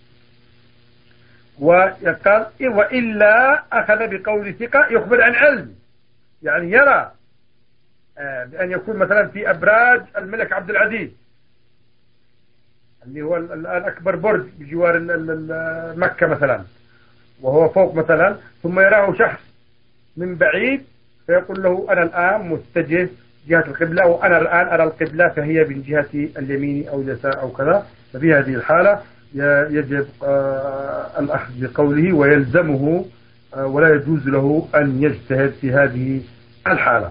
ويقال: وإلا أخذ بقول ثقة يخبر عن علم، يعني يرى بأن يكون مثلا في أبراج الملك عبد العزيز اللي هو الأكبر برج بجوار مكة مثلا، وهو فوق مثلا، ثم يراه شخص من بعيد فيقول له أنا الآن متجه جهة القبلة، وأنا الآن أرى القبلة فهي من جهة اليمين أو اليسار أو كذا، ففي هذه الحالة يجب الأخذ بقوله ويلزمه، ولا يجوز له أن يجتهد في هذه الحالة.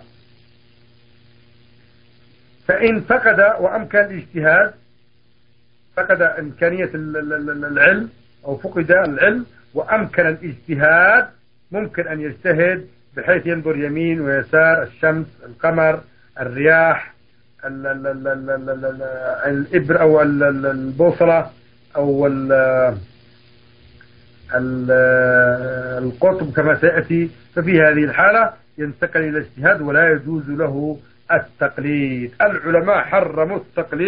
فإن فقد وأمكن الاجتهاد، فقد إمكانية العلم أو فقد العلم وأمكن الاجتهاد، ممكن أن يجتهد بحيث ينظر يمين ويسار، الشمس، القمر، الرياح، الإبر أو البوصلة أو القطب كما سيأتي. ففي هذه الحالة ينتقل إلى الاجتهاد ولا يجوز له التقليد. العلماء حرموا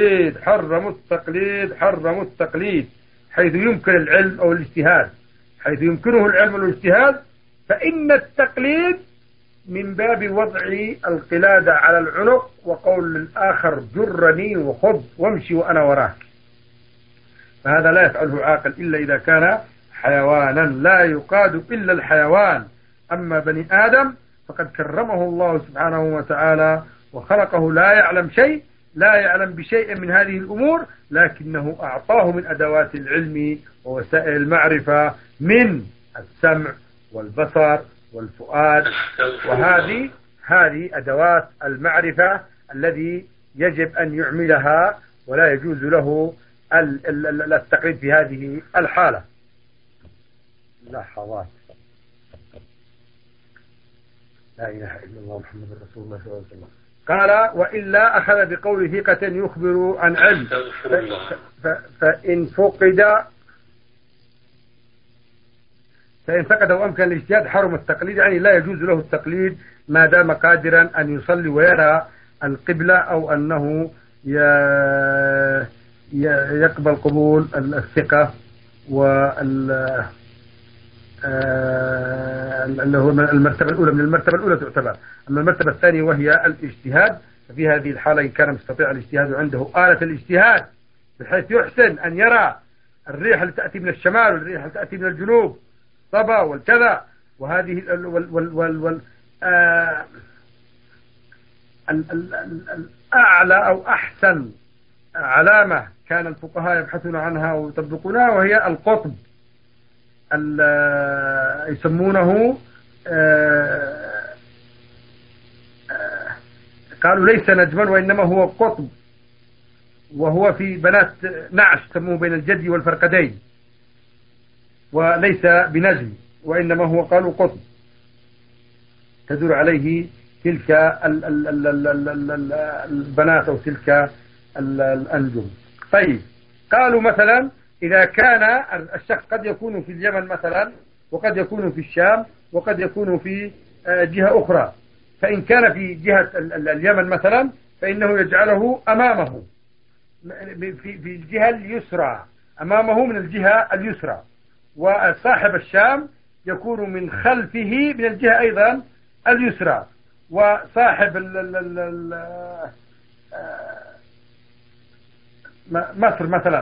التقليد حيث يمكن العلم أو الاجتهاد، حيث يمكنه العلم والاجتهاد، فإن التقليد من باب وضع القلادة على العنق وقول للآخر جرني وخذ وامشي وأنا وراك، فهذا لا يفعله عاقل إلا إذا كان حيوانا، لا يقاد إلا الحيوان. أما بني آدم فقد كرمه الله سبحانه وتعالى وخلقه لا يعلم بشيء من هذه الأمور، لكنه أعطاه من أدوات العلم ووسائل المعرفة، من السمع والبصر والفؤاد، وهذه أدوات المعرفة الذي يجب أن يعملها، ولا يجوز له التقليد في هذه الحالة. لحظات. لا إله إلا الله محمد رسول الله صلى الله عليه وسلم. قال: وإلا أخذ بقول ثقة يخبر عن علم، فإن فقد وأمكن الاجتهاد حرم التقليد، يعني لا يجوز له التقليد ما دام قادرا أن يصلي ويرى القبلة، أو أنه يقبل قبول الثقة أنه المرتبة الأولى، من المرتبة الأولى تعتبر. أما المرتبة الثانية وهي الاجتهاد، ففي هذه الحالة إن كان مستطيع الاجتهاد عنده آلة الاجتهاد بحيث يحسن أن يرى الريح اللي تأتي من الشمال والريح اللي تأتي من الجنوب، صبا والكذا، وهذه الأعلى أو أحسن علامة كان الفقهاء يبحثون عنها ويطبقونها، وهي القطب، يسمونه قالوا ليس نجما وإنما هو قطب، وهو في بنات نعش سموه بين الجدي والفرقدين، وليس بنجم وإنما هو قالوا قطب تدور عليه تلك البنات أو تلك الأنجم. طيب، قالوا مثلا إذا كان الشخص قد يكون في اليمن مثلا، وقد يكون في الشام، وقد يكون في جهة أخرى، فإن كان في جهة اليمن مثلا فإنه يجعله أمامه في الجهة اليسرى، أمامه من الجهة اليسرى، وصاحب الشام يكون من خلفه من الجهة أيضا اليسرى، وصاحب مصر مثلا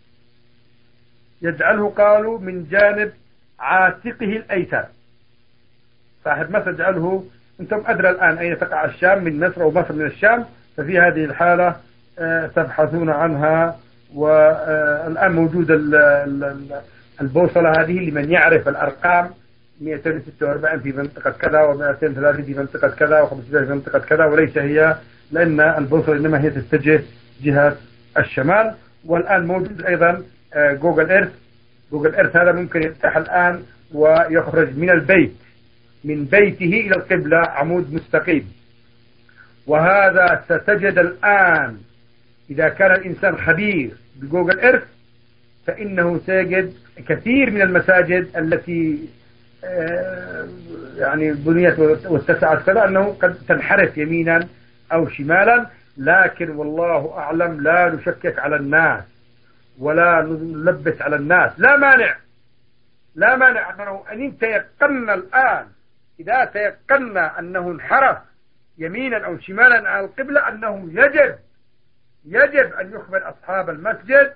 يجعله قالوا من جانب عاتقه الأيسر. صاحب مصر يجعله، أنتم أدرى الآن أين تقع الشام من مصر أو مصر من الشام، ففي هذه الحالة تبحثون عنها. والآن موجود البوصلة هذه لمن يعرف الأرقام، 246 في منطقة كذا، و230 في منطقة كذا، و500 في منطقة كذا، وليس هي، لأن البوصلة إنما هي تتجه جهة الشمال. والآن موجود أيضا جوجل إيرث. جوجل إيرث هذا ممكن يفتح الآن ويخرج من البيت، من بيته إلى القبلة عمود مستقيم. وهذا ستجد الآن إذا كان الإنسان خبير بجوجل إيرث فإنه سيجد كثير من المساجد التي يعني بنيت واتسعت كذا أنه قد تنحرف يمينا أو شمالا. لكن والله أعلم لا نشكك على الناس ولا نلبس على الناس. لا مانع أنه أن تيقنا الآن، إذا تيقنا أنه انحرف يمينا أو شمالا على القبلة، أنه يجب أن يخبر أصحاب المسجد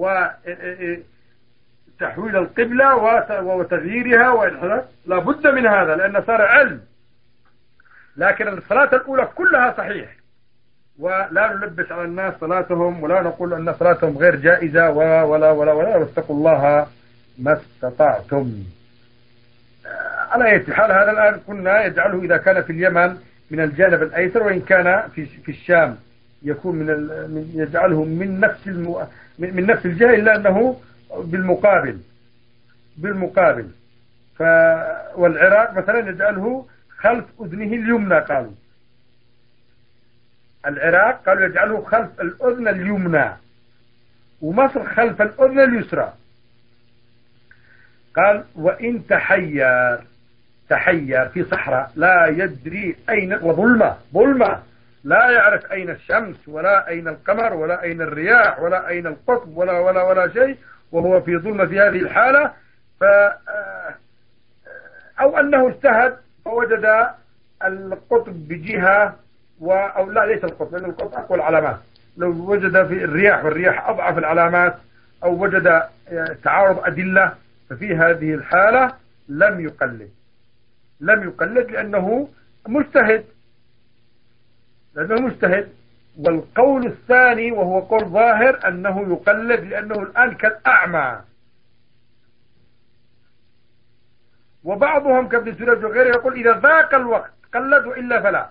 وتحويل القبلة وتغييرها وإنحراف. لا بد من هذا لأن صار علم. لكن الصلاة الأولى كلها صحيح، ولا نلبس على الناس صلاتهم، ولا نقول أن صلاتهم غير جائزة ولا ولا ولا، واتقوا الله ما استطعتم. على أي حال هذا الآن كنا يجعله إذا كان في اليمن من الجانب الأيسر، وإن كان في الشام يكون يجعله من نفس الجهة، إلا أنه بالمقابل. والعراق مثلا يجعله خلف أذنه اليمنى. قالوا العراق قالوا يجعله خلف الأذن اليمنى، ومصر خلف الأذن اليسرى. قال وإن تحير في صحراء لا يدري أين، وظلمة لا يعرف أين الشمس ولا أين القمر ولا أين الرياح ولا أين القطب ولا شيء، وهو في ظلمة في هذه الحالة، أو أنه اجتهد فوجد القطب بجهة أو لا ليس القطب، لأن القطب أقوى العلامات. لو وجد في الرياح، والرياح أضعف العلامات، أو وجد تعارض أدلة، ففي هذه الحالة لم يقلد لأنه مجتهد. والقول الثاني وهو قول ظاهر أنه يقلد، لأنه الآن كالأعمى. وبعضهم كابن سراج وغيره يقول إذا ذاق الوقت قلد وإلا فلا.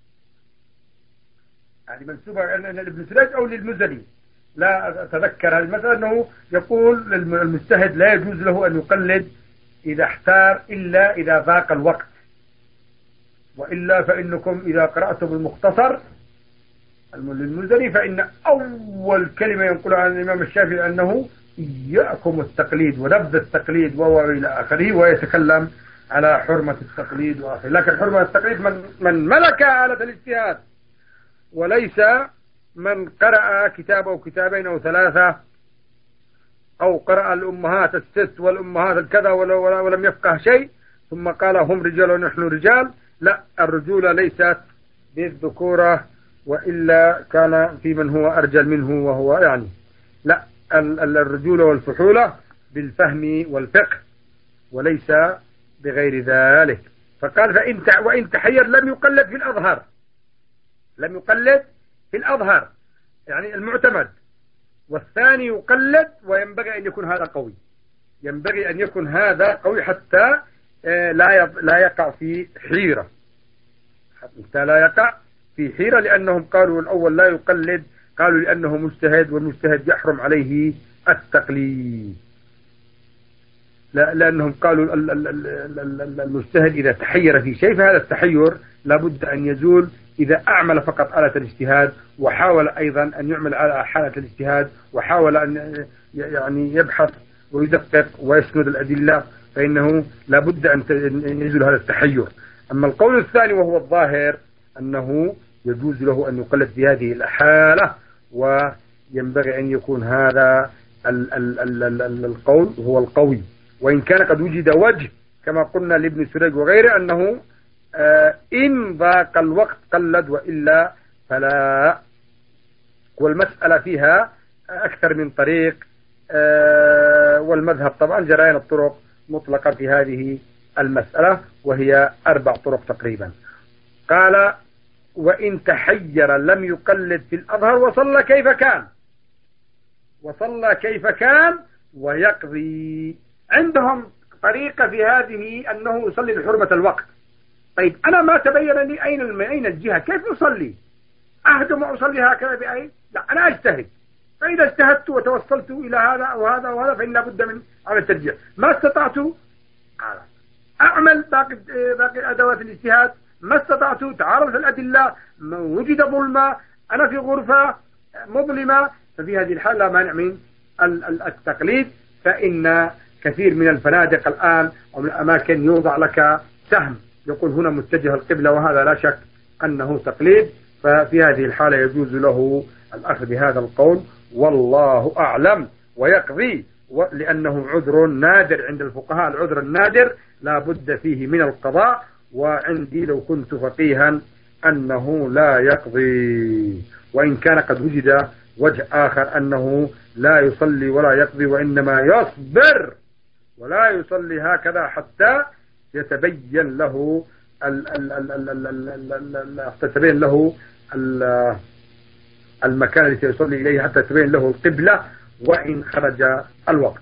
يعني منسوبة لابن سراج أو للمزني، لا أتذكر هذه المسألة، أنه يقول المجتهد لا يجوز له أن يقلد إذا احتار إلا إذا ذاق الوقت. وإلا فإنكم إذا قرأتم المختصر للمزني فإن أول كلمة ينقل عن الإمام الشافعي أنه إياكم التقليد ونبذ التقليد إلى آخره، ويتكلم على حرمة التقليد وآخره. لكن حرمة التقليد من ملك آلة الاجتهاد، وليس من قرأ كتاب أو كتابين أو ثلاثة، أو قرأ الأمهات الست والأمهات الكذا ولم يفقه شيء ثم قال هم رجال ونحن رجال. لا، الرجولة ليست بالذكورة، وإلا كان في من هو أرجل منه، وهو يعني لا، الرجولة والفحولة بالفهم والفقه وليس بغير ذلك. فقال وإن تحير لم يقلد في الأظهر يعني المعتمد. والثاني يقلد، وينبغي أن يكون هذا قوي حتى لا يقع في حيرة، لأنهم قالوا الأول لا يقلد، قالوا لأنه مجتهد، والمجتهد يحرم عليه التقليد. لأنهم قالوا المجتهد إذا تحير في شيء فهذا التحير لابد أن يزول إذا أعمل فقط آلة الاجتهاد وحاول أيضا أن يعمل على حالة الاجتهاد وحاول أن يعني يبحث ويدقق ويسند الأدلة، فإنه لابد أن ينزل هذا التحير. أما القول الثاني وهو الظاهر أنه يجوز له أن يقلد في هذه الحالة، وينبغي أن يكون هذا القول هو القوي، وإن كان قد وجد وجه كما قلنا لابن سريج وغيره أنه إن ضاق الوقت قلد وإلا فلا. والمسألة فيها أكثر من طريق، والمذهب طبعا جريان الطرق مطلقة في هذه المسألة، وهي 4 طرق تقريبا. قال وإن تحير لم يقلد في الأظهر وصلى كيف كان، وصلى كيف كان ويقضي. عندهم طريقة في هذه أنه يصلي لحرمة الوقت. طيب أنا ما تبين لي أين الجهة، كيف أصلي؟ أهدم وأصلي هكذا بأي؟ لا، أنا أجتهد، فإذا اجتهدت وتوصلت إلى هذا وهذا وهذا فإن لابد من عمل الترجيح. ما استطعت أعمل باقي أدوات الاجتهاد، ما استطعت تعارض الأدلة، وجد ظلمة، أنا في غرفة مظلمة، ففي هذه الحالة لا مانع من التقليد. فإن كثير من الفنادق الآن أو من الأماكن يوضع لك سهم يقول هنا متجه القبلة، وهذا لا شك أنه تقليد، ففي هذه الحالة يجوز له الأخذ بهذا القول والله أعلم ويقضي، لأنه عذر نادر عند الفقهاء. العذر النادر لا بد فيه من القضاء، وعندي لو كنت فقيها أنه لا يقضي، وإن كان قد وجد وجه آخر أنه لا يصلي ولا يقضي وإنما يصبر ولا يصلي هكذا حتى يتبين له تتبين له المكان الذي يصلي إليه، حتى تبين له القبلة وإن خرج الوقت.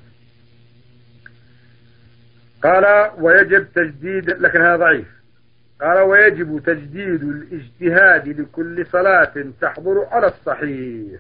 قال ويجب تجديد، لكن هذا ضعيف. قال ويجب تجديد الاجتهاد لكل صلاة تحضر على الصحيح.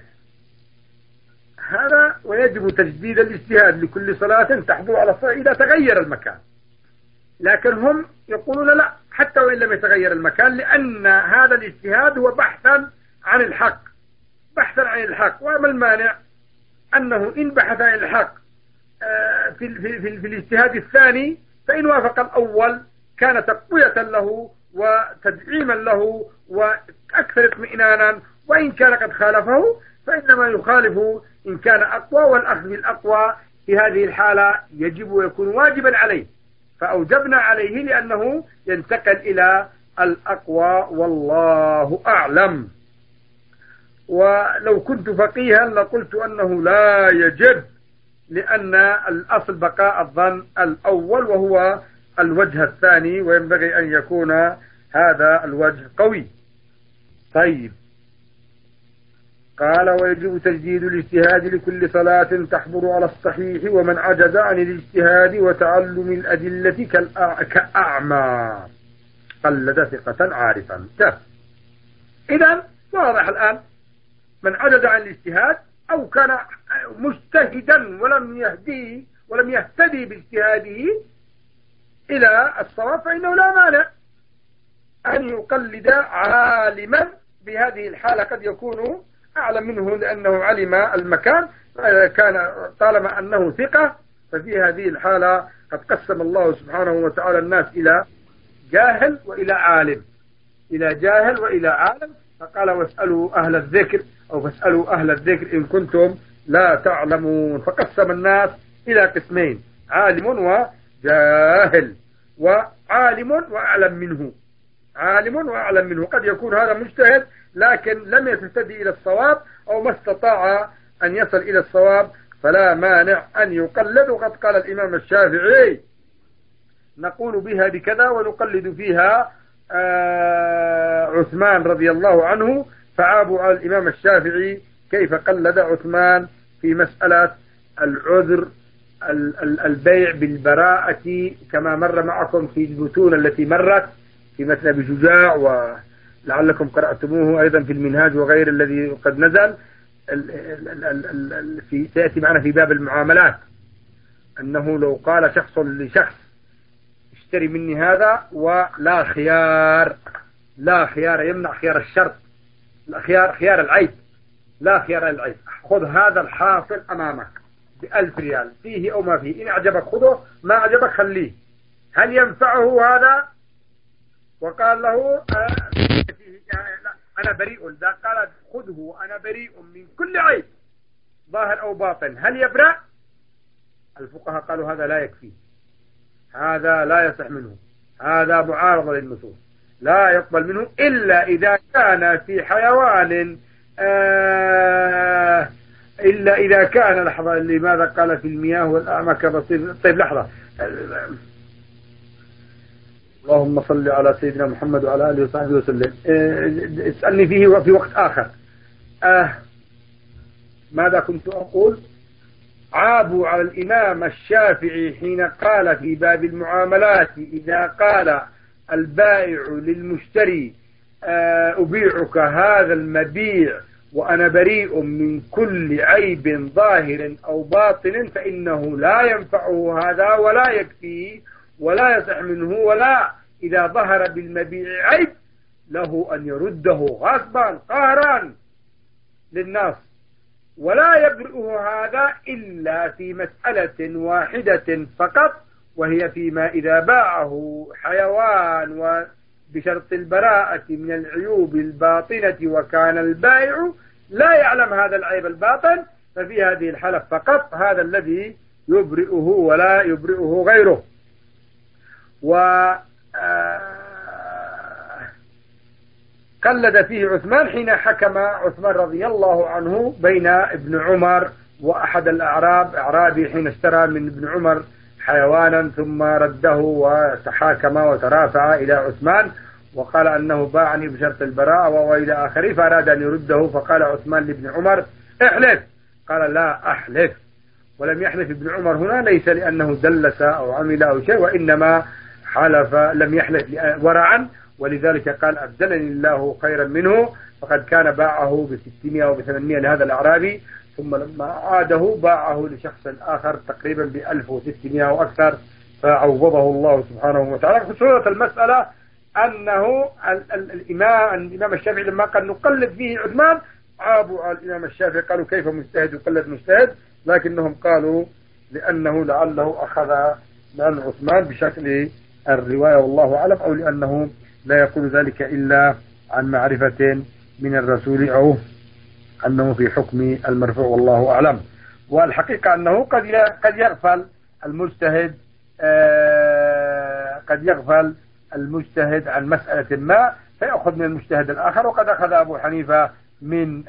هذا ويجب تجديد الاجتهاد لكل صلاة تحضر على الصحيح إذا تغير المكان، لكن هم يقولون لا حتى وإن لم يتغير المكان، لأن هذا الاجتهاد هو بحثا عن الحق، بحثا عن الحق. وما المانع أنه إن بحث عن الحق في الاجتهاد الثاني، فإن وافق الأول كان تقوية له وتدعيما له وأكثر اطمئنانا، وإن كان قد خالفه فإنما يخالف إن كان أقوى، والأخذ بالأقوى في هذه الحالة يجب ويكون واجبا عليه، فأوجبنا عليه لأنه ينتقل إلى الأقوى والله أعلم. ولو كنت فقيها لقلت أنه لا يجب، لأن الأصل بقاء الظن الأول وهو الوجه الثاني، وينبغي أن يكون هذا الوجه قوي. طيب قال ويجب تجديد الاجتهاد لكل صلاة تحضر على الصحيح، ومن عجز عن الاجتهاد وتعلم الأدلة كأعمى قلد ثقة عارفا. إذن واضح الآن، من عجز عن الاجتهاد أو كان مجتهدا ولم يهتدي باجتهاده إلى الصواب، فإنه لا مانع أن يقلد عالما. بهذه الحالة قد يكون أعلم منه لأنه علم المكان، كان طالما أنه ثقة، ففي هذه الحالة قد قسم الله سبحانه وتعالى الناس إلى جاهل وإلى عالم، إلى جاهل وإلى عالم. فقال واسألوا أهل الذكر أو فاسألوا أهل الذكر إن كنتم لا تعلمون. فقسم الناس إلى قسمين، عالم وجاهل، وعالم وأعلم منه. عالم وأعلم منه، قد يكون هذا مجتهد لكن لم يهتدي إلى الصواب أو ما استطاع أن يصل إلى الصواب، فلا مانع أن يقلد. وقد قال الإمام الشافعي نقول بها بكذا ونقلد فيها عثمان رضي الله عنه، فعابوا على الإمام الشافعي كيف قلد عثمان في مسألة العذر البيع بالبراءة، كما مر معكم في المتون التي مرت في مثل أبي شجاع، ولعلكم قرأتموه أيضا في المنهاج وغير الذي قد نزل سيأتي معنا في باب المعاملات، أنه لو قال شخص لشخص اشتري مني هذا ولا خيار، لا خيار يمنع خيار الشرط، خيار العيب، لا خيار العيب. خذ هذا الحاصل أمامك ب1000 ريال فيه أو ما فيه، إن أعجبك خذه، ما أعجبك خليه. هل ينفعه هذا؟ وقال له أنا بريء، لا قال خذه وأنا بريء من كل عيب ظاهر أو باطن، هل يبرأ؟ الفقهاء قالوا هذا لا يكفي، هذا لا يصح منه، هذا معارضة للنصوص، لا يقبل منه إلا إذا كان في حيوان إلا إذا كان، لحظة، لماذا قال في المياه والأعمى كبصير؟ طيب لحظة، اللهم صل على سيدنا محمد وعلى آله وصحبه وسلم. اسألني فيه في وقت آخر. ماذا كنت أقول؟ عابوا على الإمام الشافعي حين قال في باب المعاملات إذا قال البائع للمشتري أبيعك هذا المبيع وأنا بريء من كل عيب ظاهر أو باطن، فإنه لا ينفعه هذا ولا يكفيه ولا يصح منه، ولا إذا ظهر بالمبيع عيب له أن يرده غصبا قهرا للناس، ولا يبرئه هذا إلا في مسألة واحدة فقط، وهي فيما إذا باعه حيوان وبشرط البراءة من العيوب الباطنة وكان البائع لا يعلم هذا العيب الباطن، ففي هذه الحالة فقط هذا الذي يبرئه ولا يبرئه غيره. قلد فيه عثمان حين حكم عثمان رضي الله عنه بين ابن عمر وأحد الأعراب، أعرابي، حين اشترى من ابن عمر حيوانا ثم رده وتحاكم وترافع إلى عثمان وقال أنه باعني بشرط البراءة وإلى آخره، فأراد أن يرده، فقال عثمان لابن عمر احلف، قال لا أحلف. ولم يحلف ابن عمر هنا ليس لأنه دلس أو عمل أو شيء، وإنما حلف، لم يحلف ورعا، ولذلك قال أبدلني الله خيرا منه، فقد كان باعه ب600 أو ب800 لهذا الأعرابي، ثم لما عاده باعه لشخص آخر تقريبا ب1600 أو أكثر، فعوضه الله سبحانه وتعالى. خصوصا المسألة أنه الإمام الشافعي لما قال نقلد فيه عثمان، عابوا على الإمام الشافعي، قالوا كيف مجتهد يقلد مجتهد، لكنهم قالوا لأنه لعله أخذ عن عثمان بشكل الرواية والله أعلم، أو لأنه لا يقول ذلك إلا عن معرفة من الرسول أو أنه في حكم المرفوع والله أعلم. والحقيقة أنه قد يغفل المجتهد، قد يغفل المجتهد عن مسألة ما فيأخذ من المجتهد الآخر، وقد أخذ أبو حنيفة من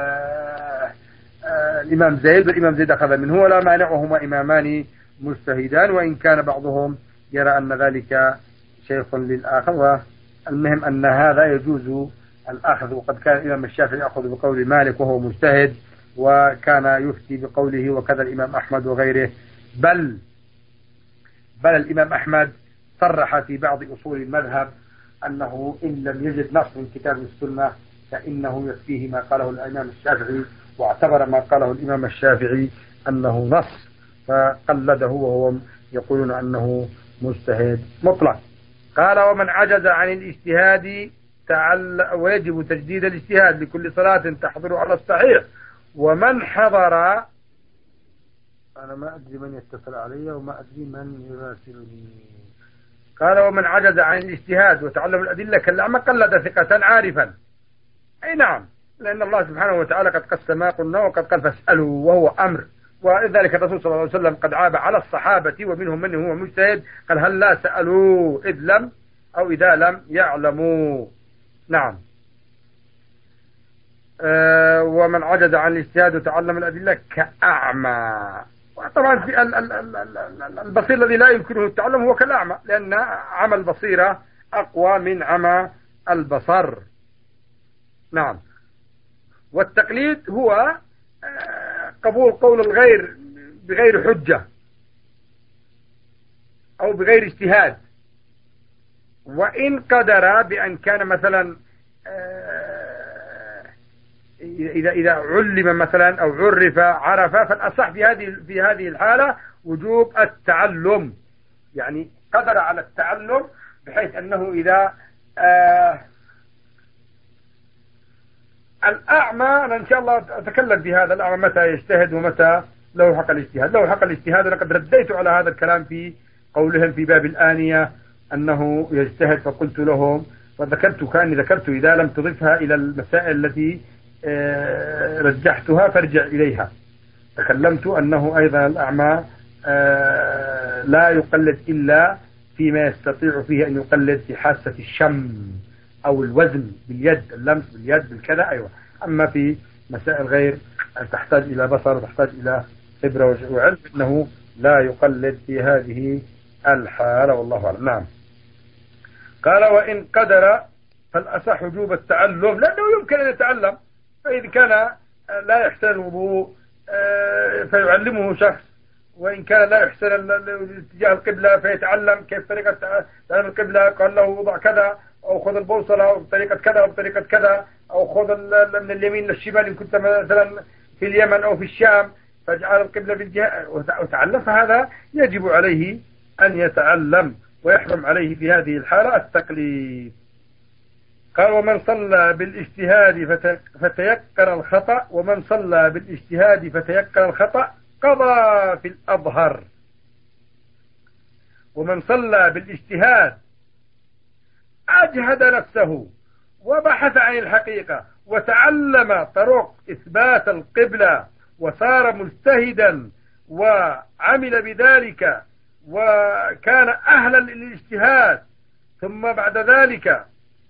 الإمام زيد، والإمام زيد أخذ منه، ولا مانع، وهما إمامان مجتهدان، وإن كان بعضهم يرى أن ذلك شيخ للآخر. والمهم أن هذا يجوز الأخذ، وقد كان الإمام الشافعي يأخذ بقول مالك وهو مجتهد، وكان يفتي بقوله، وكذا الإمام أحمد وغيره، بل الإمام أحمد صرح في بعض أصول المذهب أنه إن لم يجد نص من كتاب السنة فإنه يكفيه ما قاله الإمام الشافعي، واعتبر ما قاله الإمام الشافعي أنه نص فقلده، وهو يقولون أنه مجتهد مطلق. قال ومن عجز عن الاجتهاد ويجب تجديد الاجتهاد لكل صلاة تحضر على الصحيح. ومن حضر، أنا ما أدري من يتصل علي وما أدري من يراسلني. قال ومن عجز عن الاجتهاد وتعلم الأدلة كالأعمى قلد ثقة عارفا. أي نعم، لأن الله سبحانه وتعالى قد قسم ما قلنا، وقد قال فاسألوا وهو أمر، ولذلك الرسول صلى الله عليه وسلم قد عاب على الصحابة ومنهم من هو مجتهد، قال هل لا سألوا إذ لم أو إذا لم يعلموا. نعم. ومن عجز عن الاجتهاد وتعلم الأدلة كأعمى. طبعا في البصير الذي لا يمكنه التعلم هو كالأعمى، لأن عمى البصيرة أقوى من عمى البصر. نعم. والتقليد هو قبول قول الغير بغير حجة أو بغير اجتهاد، وإن قدر بأن كان مثلا إذا علم مثلا أو عرف، فالأصح في هذه الحالة وجوب التعلم، يعني قدر على التعلم، بحيث أنه إذا الأعمى أنا إن شاء الله أتكلم في هذا. الأعمى متى يجتهد ومتى له حق الاجتهاد؟ له حق الاجتهاد. أنا قد رديت على هذا الكلام في قولهم في باب الآنية أنه يجتهد، فقلت لهم وذكرت كأني ذكرت إذا لم تضفها إلى المسائل التي رجحتها فارجع إليها. تكلمت أنه أيضا الأعمى لا يقلد إلا فيما يستطيع فيه أن يقلد في حاسة الشم أو الوزن باليد، اللمس باليد بالكذا. أيوة. أما في مسائل غير تحتاج إلى بصر وتحتاج إلى خبرة وعلم أنه لا يقلد في هذه الحالة، والله أعلم. نعم. قال وإن قدر فالأصح وجوب التعلم، لأنه يمكن أن يتعلم. فإذا كان لا يحسن الوضوء فيعلمه شخص، وإن كان لا يحسن اتجاه القبلة فيتعلم كيف طريقة تعلم القبلة. قال له وضع كذا، أو خذ البوصلة بطريقة كذا أو بطريقة كذا، أو خذ من اليمين للشمال إن كنت مثلا في اليمن أو في الشام فاجعل القبلة بالجهة وتعلم. فهذا يجب عليه أن يتعلم، ويحرم عليه في هذه الحالة التقليد. قال ومن صلى بالاجتهاد فتيقن الخطأ، ومن صلى بالاجتهاد فتيقن الخطأ قضى في الأظهر. ومن صلى بالاجتهاد أجهد نفسه وبحث عن الحقيقة وتعلم طرق إثبات القبلة وصار مجتهدا وعمل بذلك وكان أهلا للاجتهاد، ثم بعد ذلك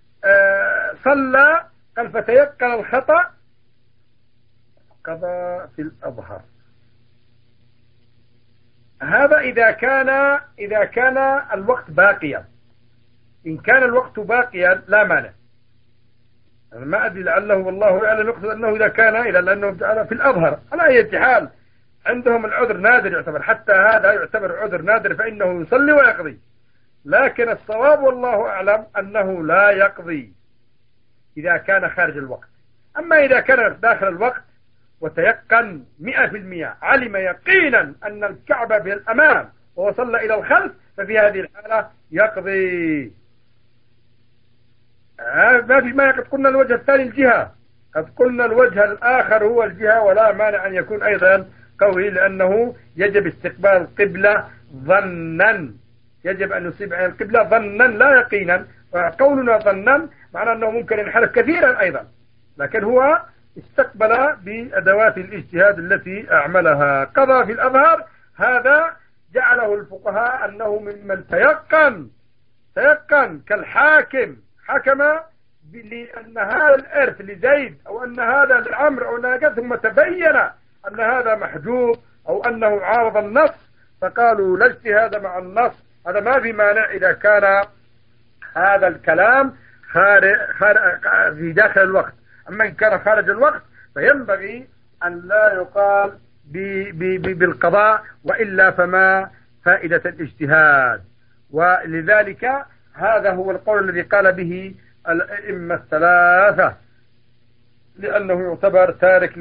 صلى، قال فتيقن الخطأ قضى في الأظهر. هذا إذا كان الوقت باقيا. إن كان الوقت باقيا لا مانع. أنا ما أدري لعله والله يعلم يقصد أنه إذا كان لأنه جعل في الأظهر. على أي حال عندهم العذر نادر يعتبر، حتى هذا يعتبر عذر نادر، فإنه يصلي ويقضي. لكن الصواب والله أعلم أنه لا يقضي إذا كان خارج الوقت. أما إذا كان داخل الوقت وتيقن 100%، علم يقينا أن الكعبة بالأمام ووصل إلى الخلف، ففي هذه الحالة يقضي. ما قد قلنا الوجه الثاني الجهة، قد قلنا الوجه الآخر هو الجهة، ولا مانع أن يكون أيضا قوي، لأنه يجب استقبال القبلة ظنا. يجب أن نصيب عن القبلة ظنا لا يقينا. وقولنا ظنا معنى أنه ممكن ينحرف كثيرا أيضا، لكن هو استقبل بأدوات الاجتهاد التي أعملها. قضى في الأظهر، هذا جعله الفقهاء أنه ممن تيقن كالحاكم حكم لأن هذا الإرث لزيد أو أن هذا لعمر أو أن كذا، ثم تبين أن هذا محجوب أو أنه عارض النص، فقالوا لا اجتهاد مع النص. هذا ما في مانع إذا كان هذا الكلام في داخل الوقت. أما إن كان خارج الوقت فينبغي أن لا يقال بالقضاء، وإلا فما فائدة الاجتهاد. ولذلك هذا هو القول الذي قال به الأئمة الثلاثة، لأنه يعتبر تارك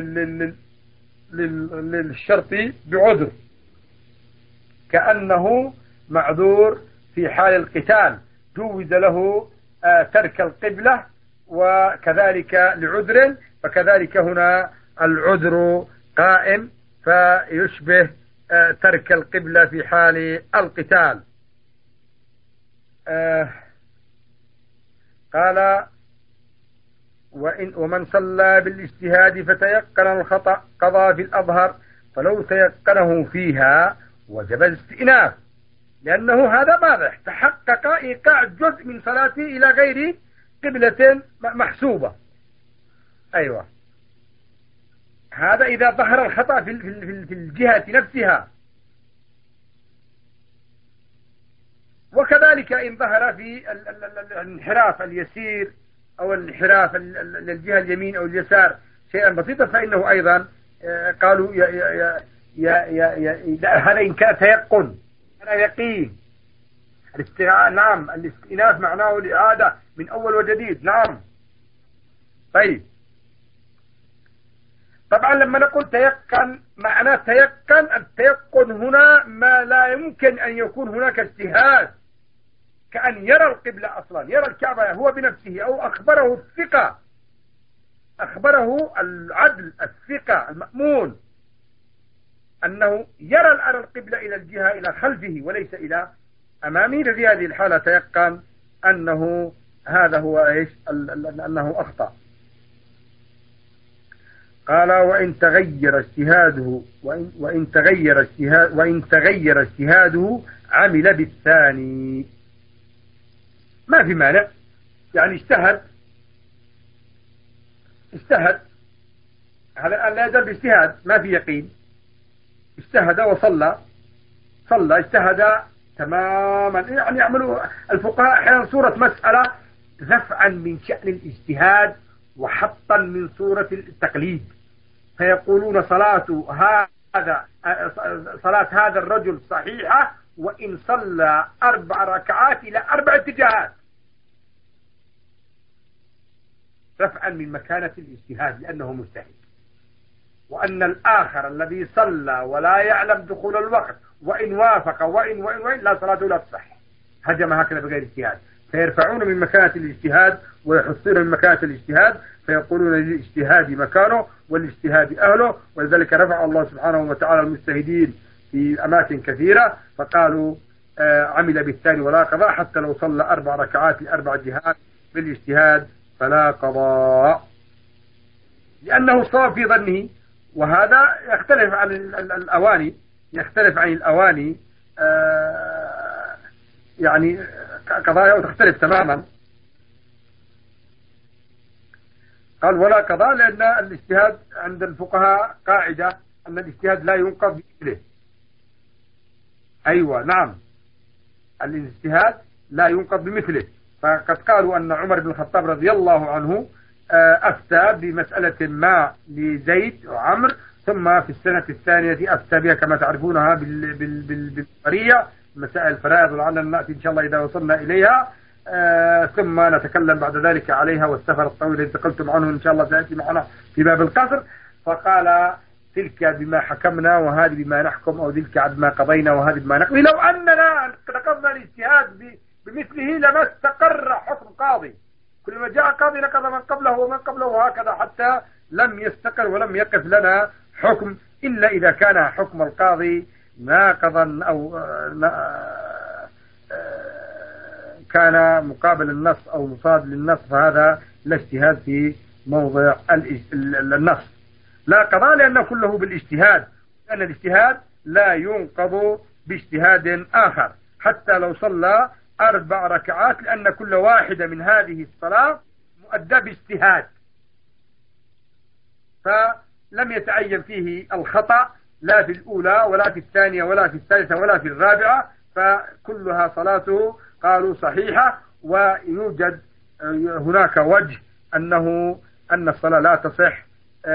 للشرط بعذر، كأنه معذور في حال القتال جوز له ترك القبلة، وكذلك لعذر، فكذلك هنا العذر قائم فيشبه ترك القبلة في حال القتال. قال ومن صلى بالاجتهاد فتيقن الخطأ قضى في الأظهر، فلو تيقنه فيها وجب الاستئناف، لأنه هذا واضح تحقق إيقاع جزء من صلاته إلى غير قبلة محسوبة. أيوة، هذا إذا ظهر الخطأ في الجهة نفسها. وكذلك إن ظهر في الانحراف اليسير أو الانحراف للجهة اليمين أو اليسار شيئا بسيطا، فإنه أيضا قالوا هذا إن كان تيقن، هذا يقين. نعم، الاستئناف معناه الإعادة من أول وجديد. نعم. طيب، طبعا لما نقول تيقن معناه التيقن هنا ما لا يمكن أن يكون هناك اجتهاد، كأن يرى القبلة أصلا، يرى الكعبة هو بنفسه، أو أخبره الثقة أخبره العدل الثقة المأمون أنه يرى القبلة إلى الجهة إلى خلفه وليس إلى أمامه. في هذه الحالة تيقن أنه هذا هو إيش أنه أخطأ. قال وإن تغير اجتهاده وإن تغير اجتهاده عمل بالثاني. ما في مانع، يعني اجتهد هذا الآن لا يزال باجتهاد، ما في يقين، اجتهد وصلى اجتهد تماما. يعني يعملوا الفقهاء أحيانا صورة مسألة رفعا من شأن الاجتهاد وحطا من صورة التقليد، فيقولون صلاة هذا الرجل صحيحة وإن صلى 4 ركعات إلى 4 اتجاهات، رفعا من مكانة الاجتهاد لأنه مجتهد. وأن الآخر الذي صلى ولا يعلم دخول الوقت وإن وافق وإن لا صلاته لا تصح، هجم هكذا بغير اجتهاد، فيرفعون من مكانة الاجتهاد ويحصون من مكانة الاجتهاد، فيقولون للاجتهاد مكانه والاجتهاد أهله. ولذلك رفع الله سبحانه وتعالى المجتهدين في أماكن كثيرة، فقالوا عمل بالثاني ولا قضاء، حتى لو صلى 4 ركعات ل4 جهات بالاجتهاد فلا قضاء، لأنه صار في ظنه. وهذا يختلف عن الأواني، يعني قضايا تختلف تماما. قال ولا قضاء لأن الاجتهاد عند الفقهاء قاعدة أن الاجتهاد لا ينقض بمثله. أيوة نعم، الاجتهاد لا ينقض بمثله. فقد قالوا أن عمر بن الخطاب رضي الله عنه أفتى بمسألة ما لزيد وعمر، ثم في السنة الثانية أفتى بها كما تعرفونها بالقرية، مسائل الفرائض، ولعلنا نأتي إن شاء الله إذا وصلنا إليها، ثم نتكلم بعد ذلك عليها. والسفر الطويل الذي قلتم عنه إن شاء الله سيأتي معنا في باب القصر. فقال تلك بما حكمنا وهذه بما نحكم، أو تلك بما قضينا وهذه بما نقضي. لو أننا نقضنا الاجتهاد بمثله لما استقر حكم قاضي، كلما جاء قاضي نقض من قبله ومن قبله وهكذا، حتى لم يستقر ولم يقف لنا حكم إلا إذا كان حكم القاضي ناقضا أو كان مقابل النص أو مصاد للنص، فهذا لا اجتهاد في موضع النص. لا قضاء لأنه كله بالاجتهاد، لأن الاجتهاد لا ينقض باجتهاد آخر حتى لو صلى 4 ركعات، لأن كل واحدة من هذه الصلاة مؤدى باجتهاد، فلم يتعين فيه الخطأ لا في الأولى ولا في الثانية ولا في الثالثة ولا في الرابعة، فكلها صلاته قالوا صحيحة. ويوجد هناك وجه أن الصلاة لا تصح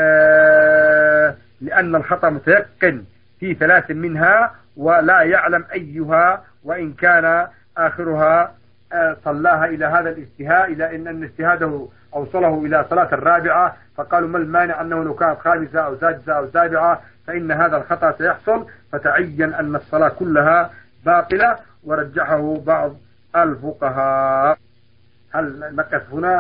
لأن الخطأ متيقن في 3 منها ولا يعلم أيها، وإن كان آخرها صلاها إلى هذا الاجتهاد، إلى أن اجتهاده أوصله إلى صلاة الرابعة، فقالوا ما المانع أنه لو كانت 5 أو 6 أو 7 فإن هذا الخطأ سيحصل، فتعين أن الصلاة كلها باطلة. ورجحه بعض الفقهاء. هل نقف هنا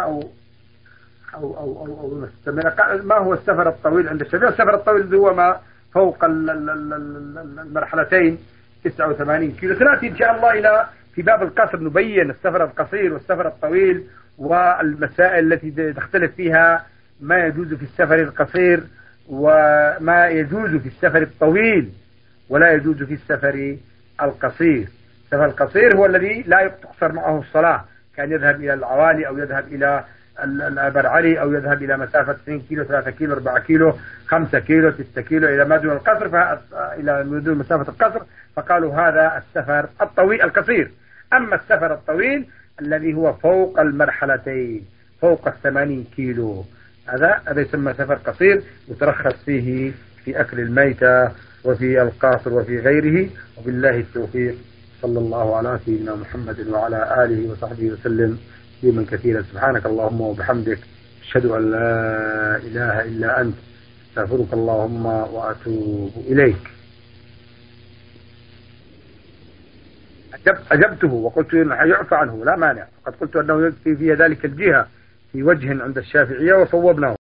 أو نستمر؟ ما هو السفر الطويل عند الشافعي؟ السفر الطويل هو ما فوق المرحلتين 89 كيلو. سنأتي إن شاء الله إلى في باب القصر نبين السفر القصير والسفر الطويل والمسائل التي تختلف فيها، ما يجوز في السفر القصير وما يجوز في السفر الطويل ولا يجوز في السفر القصير. السفر القصير هو الذي لا تقصر معه الصلاة، كان يذهب إلى العوالي أو يذهب إلى البرعلي أو يذهب إلى مسافة 2 كيلو 3 كيلو 4 كيلو 5 كيلو 6 كيلو إلى ما دون القصر، إلى دون مسافة القصر، فقالوا هذا السفر الطويل القصير. أما السفر الطويل الذي هو فوق المرحلتين فوق 80 كيلو، هذا يسمى سفر قصير، يترخص فيه في أكل الميتة وفي القاصر وفي غيره. وبالله التوفيق، صلى الله على سيدنا محمد وعلى آله وصحبه وسلم تسليما كثيرا. سبحانك اللهم وبحمدك، أشهد أن لا إله إلا أنت، استغفرك اللهم وأتوب إليك. أجبته وقلت إنه يعفى عنه لا مانع، قد قلت أنه يكفي في ذلك الجهة في وجه عند الشافعية وصوبناه.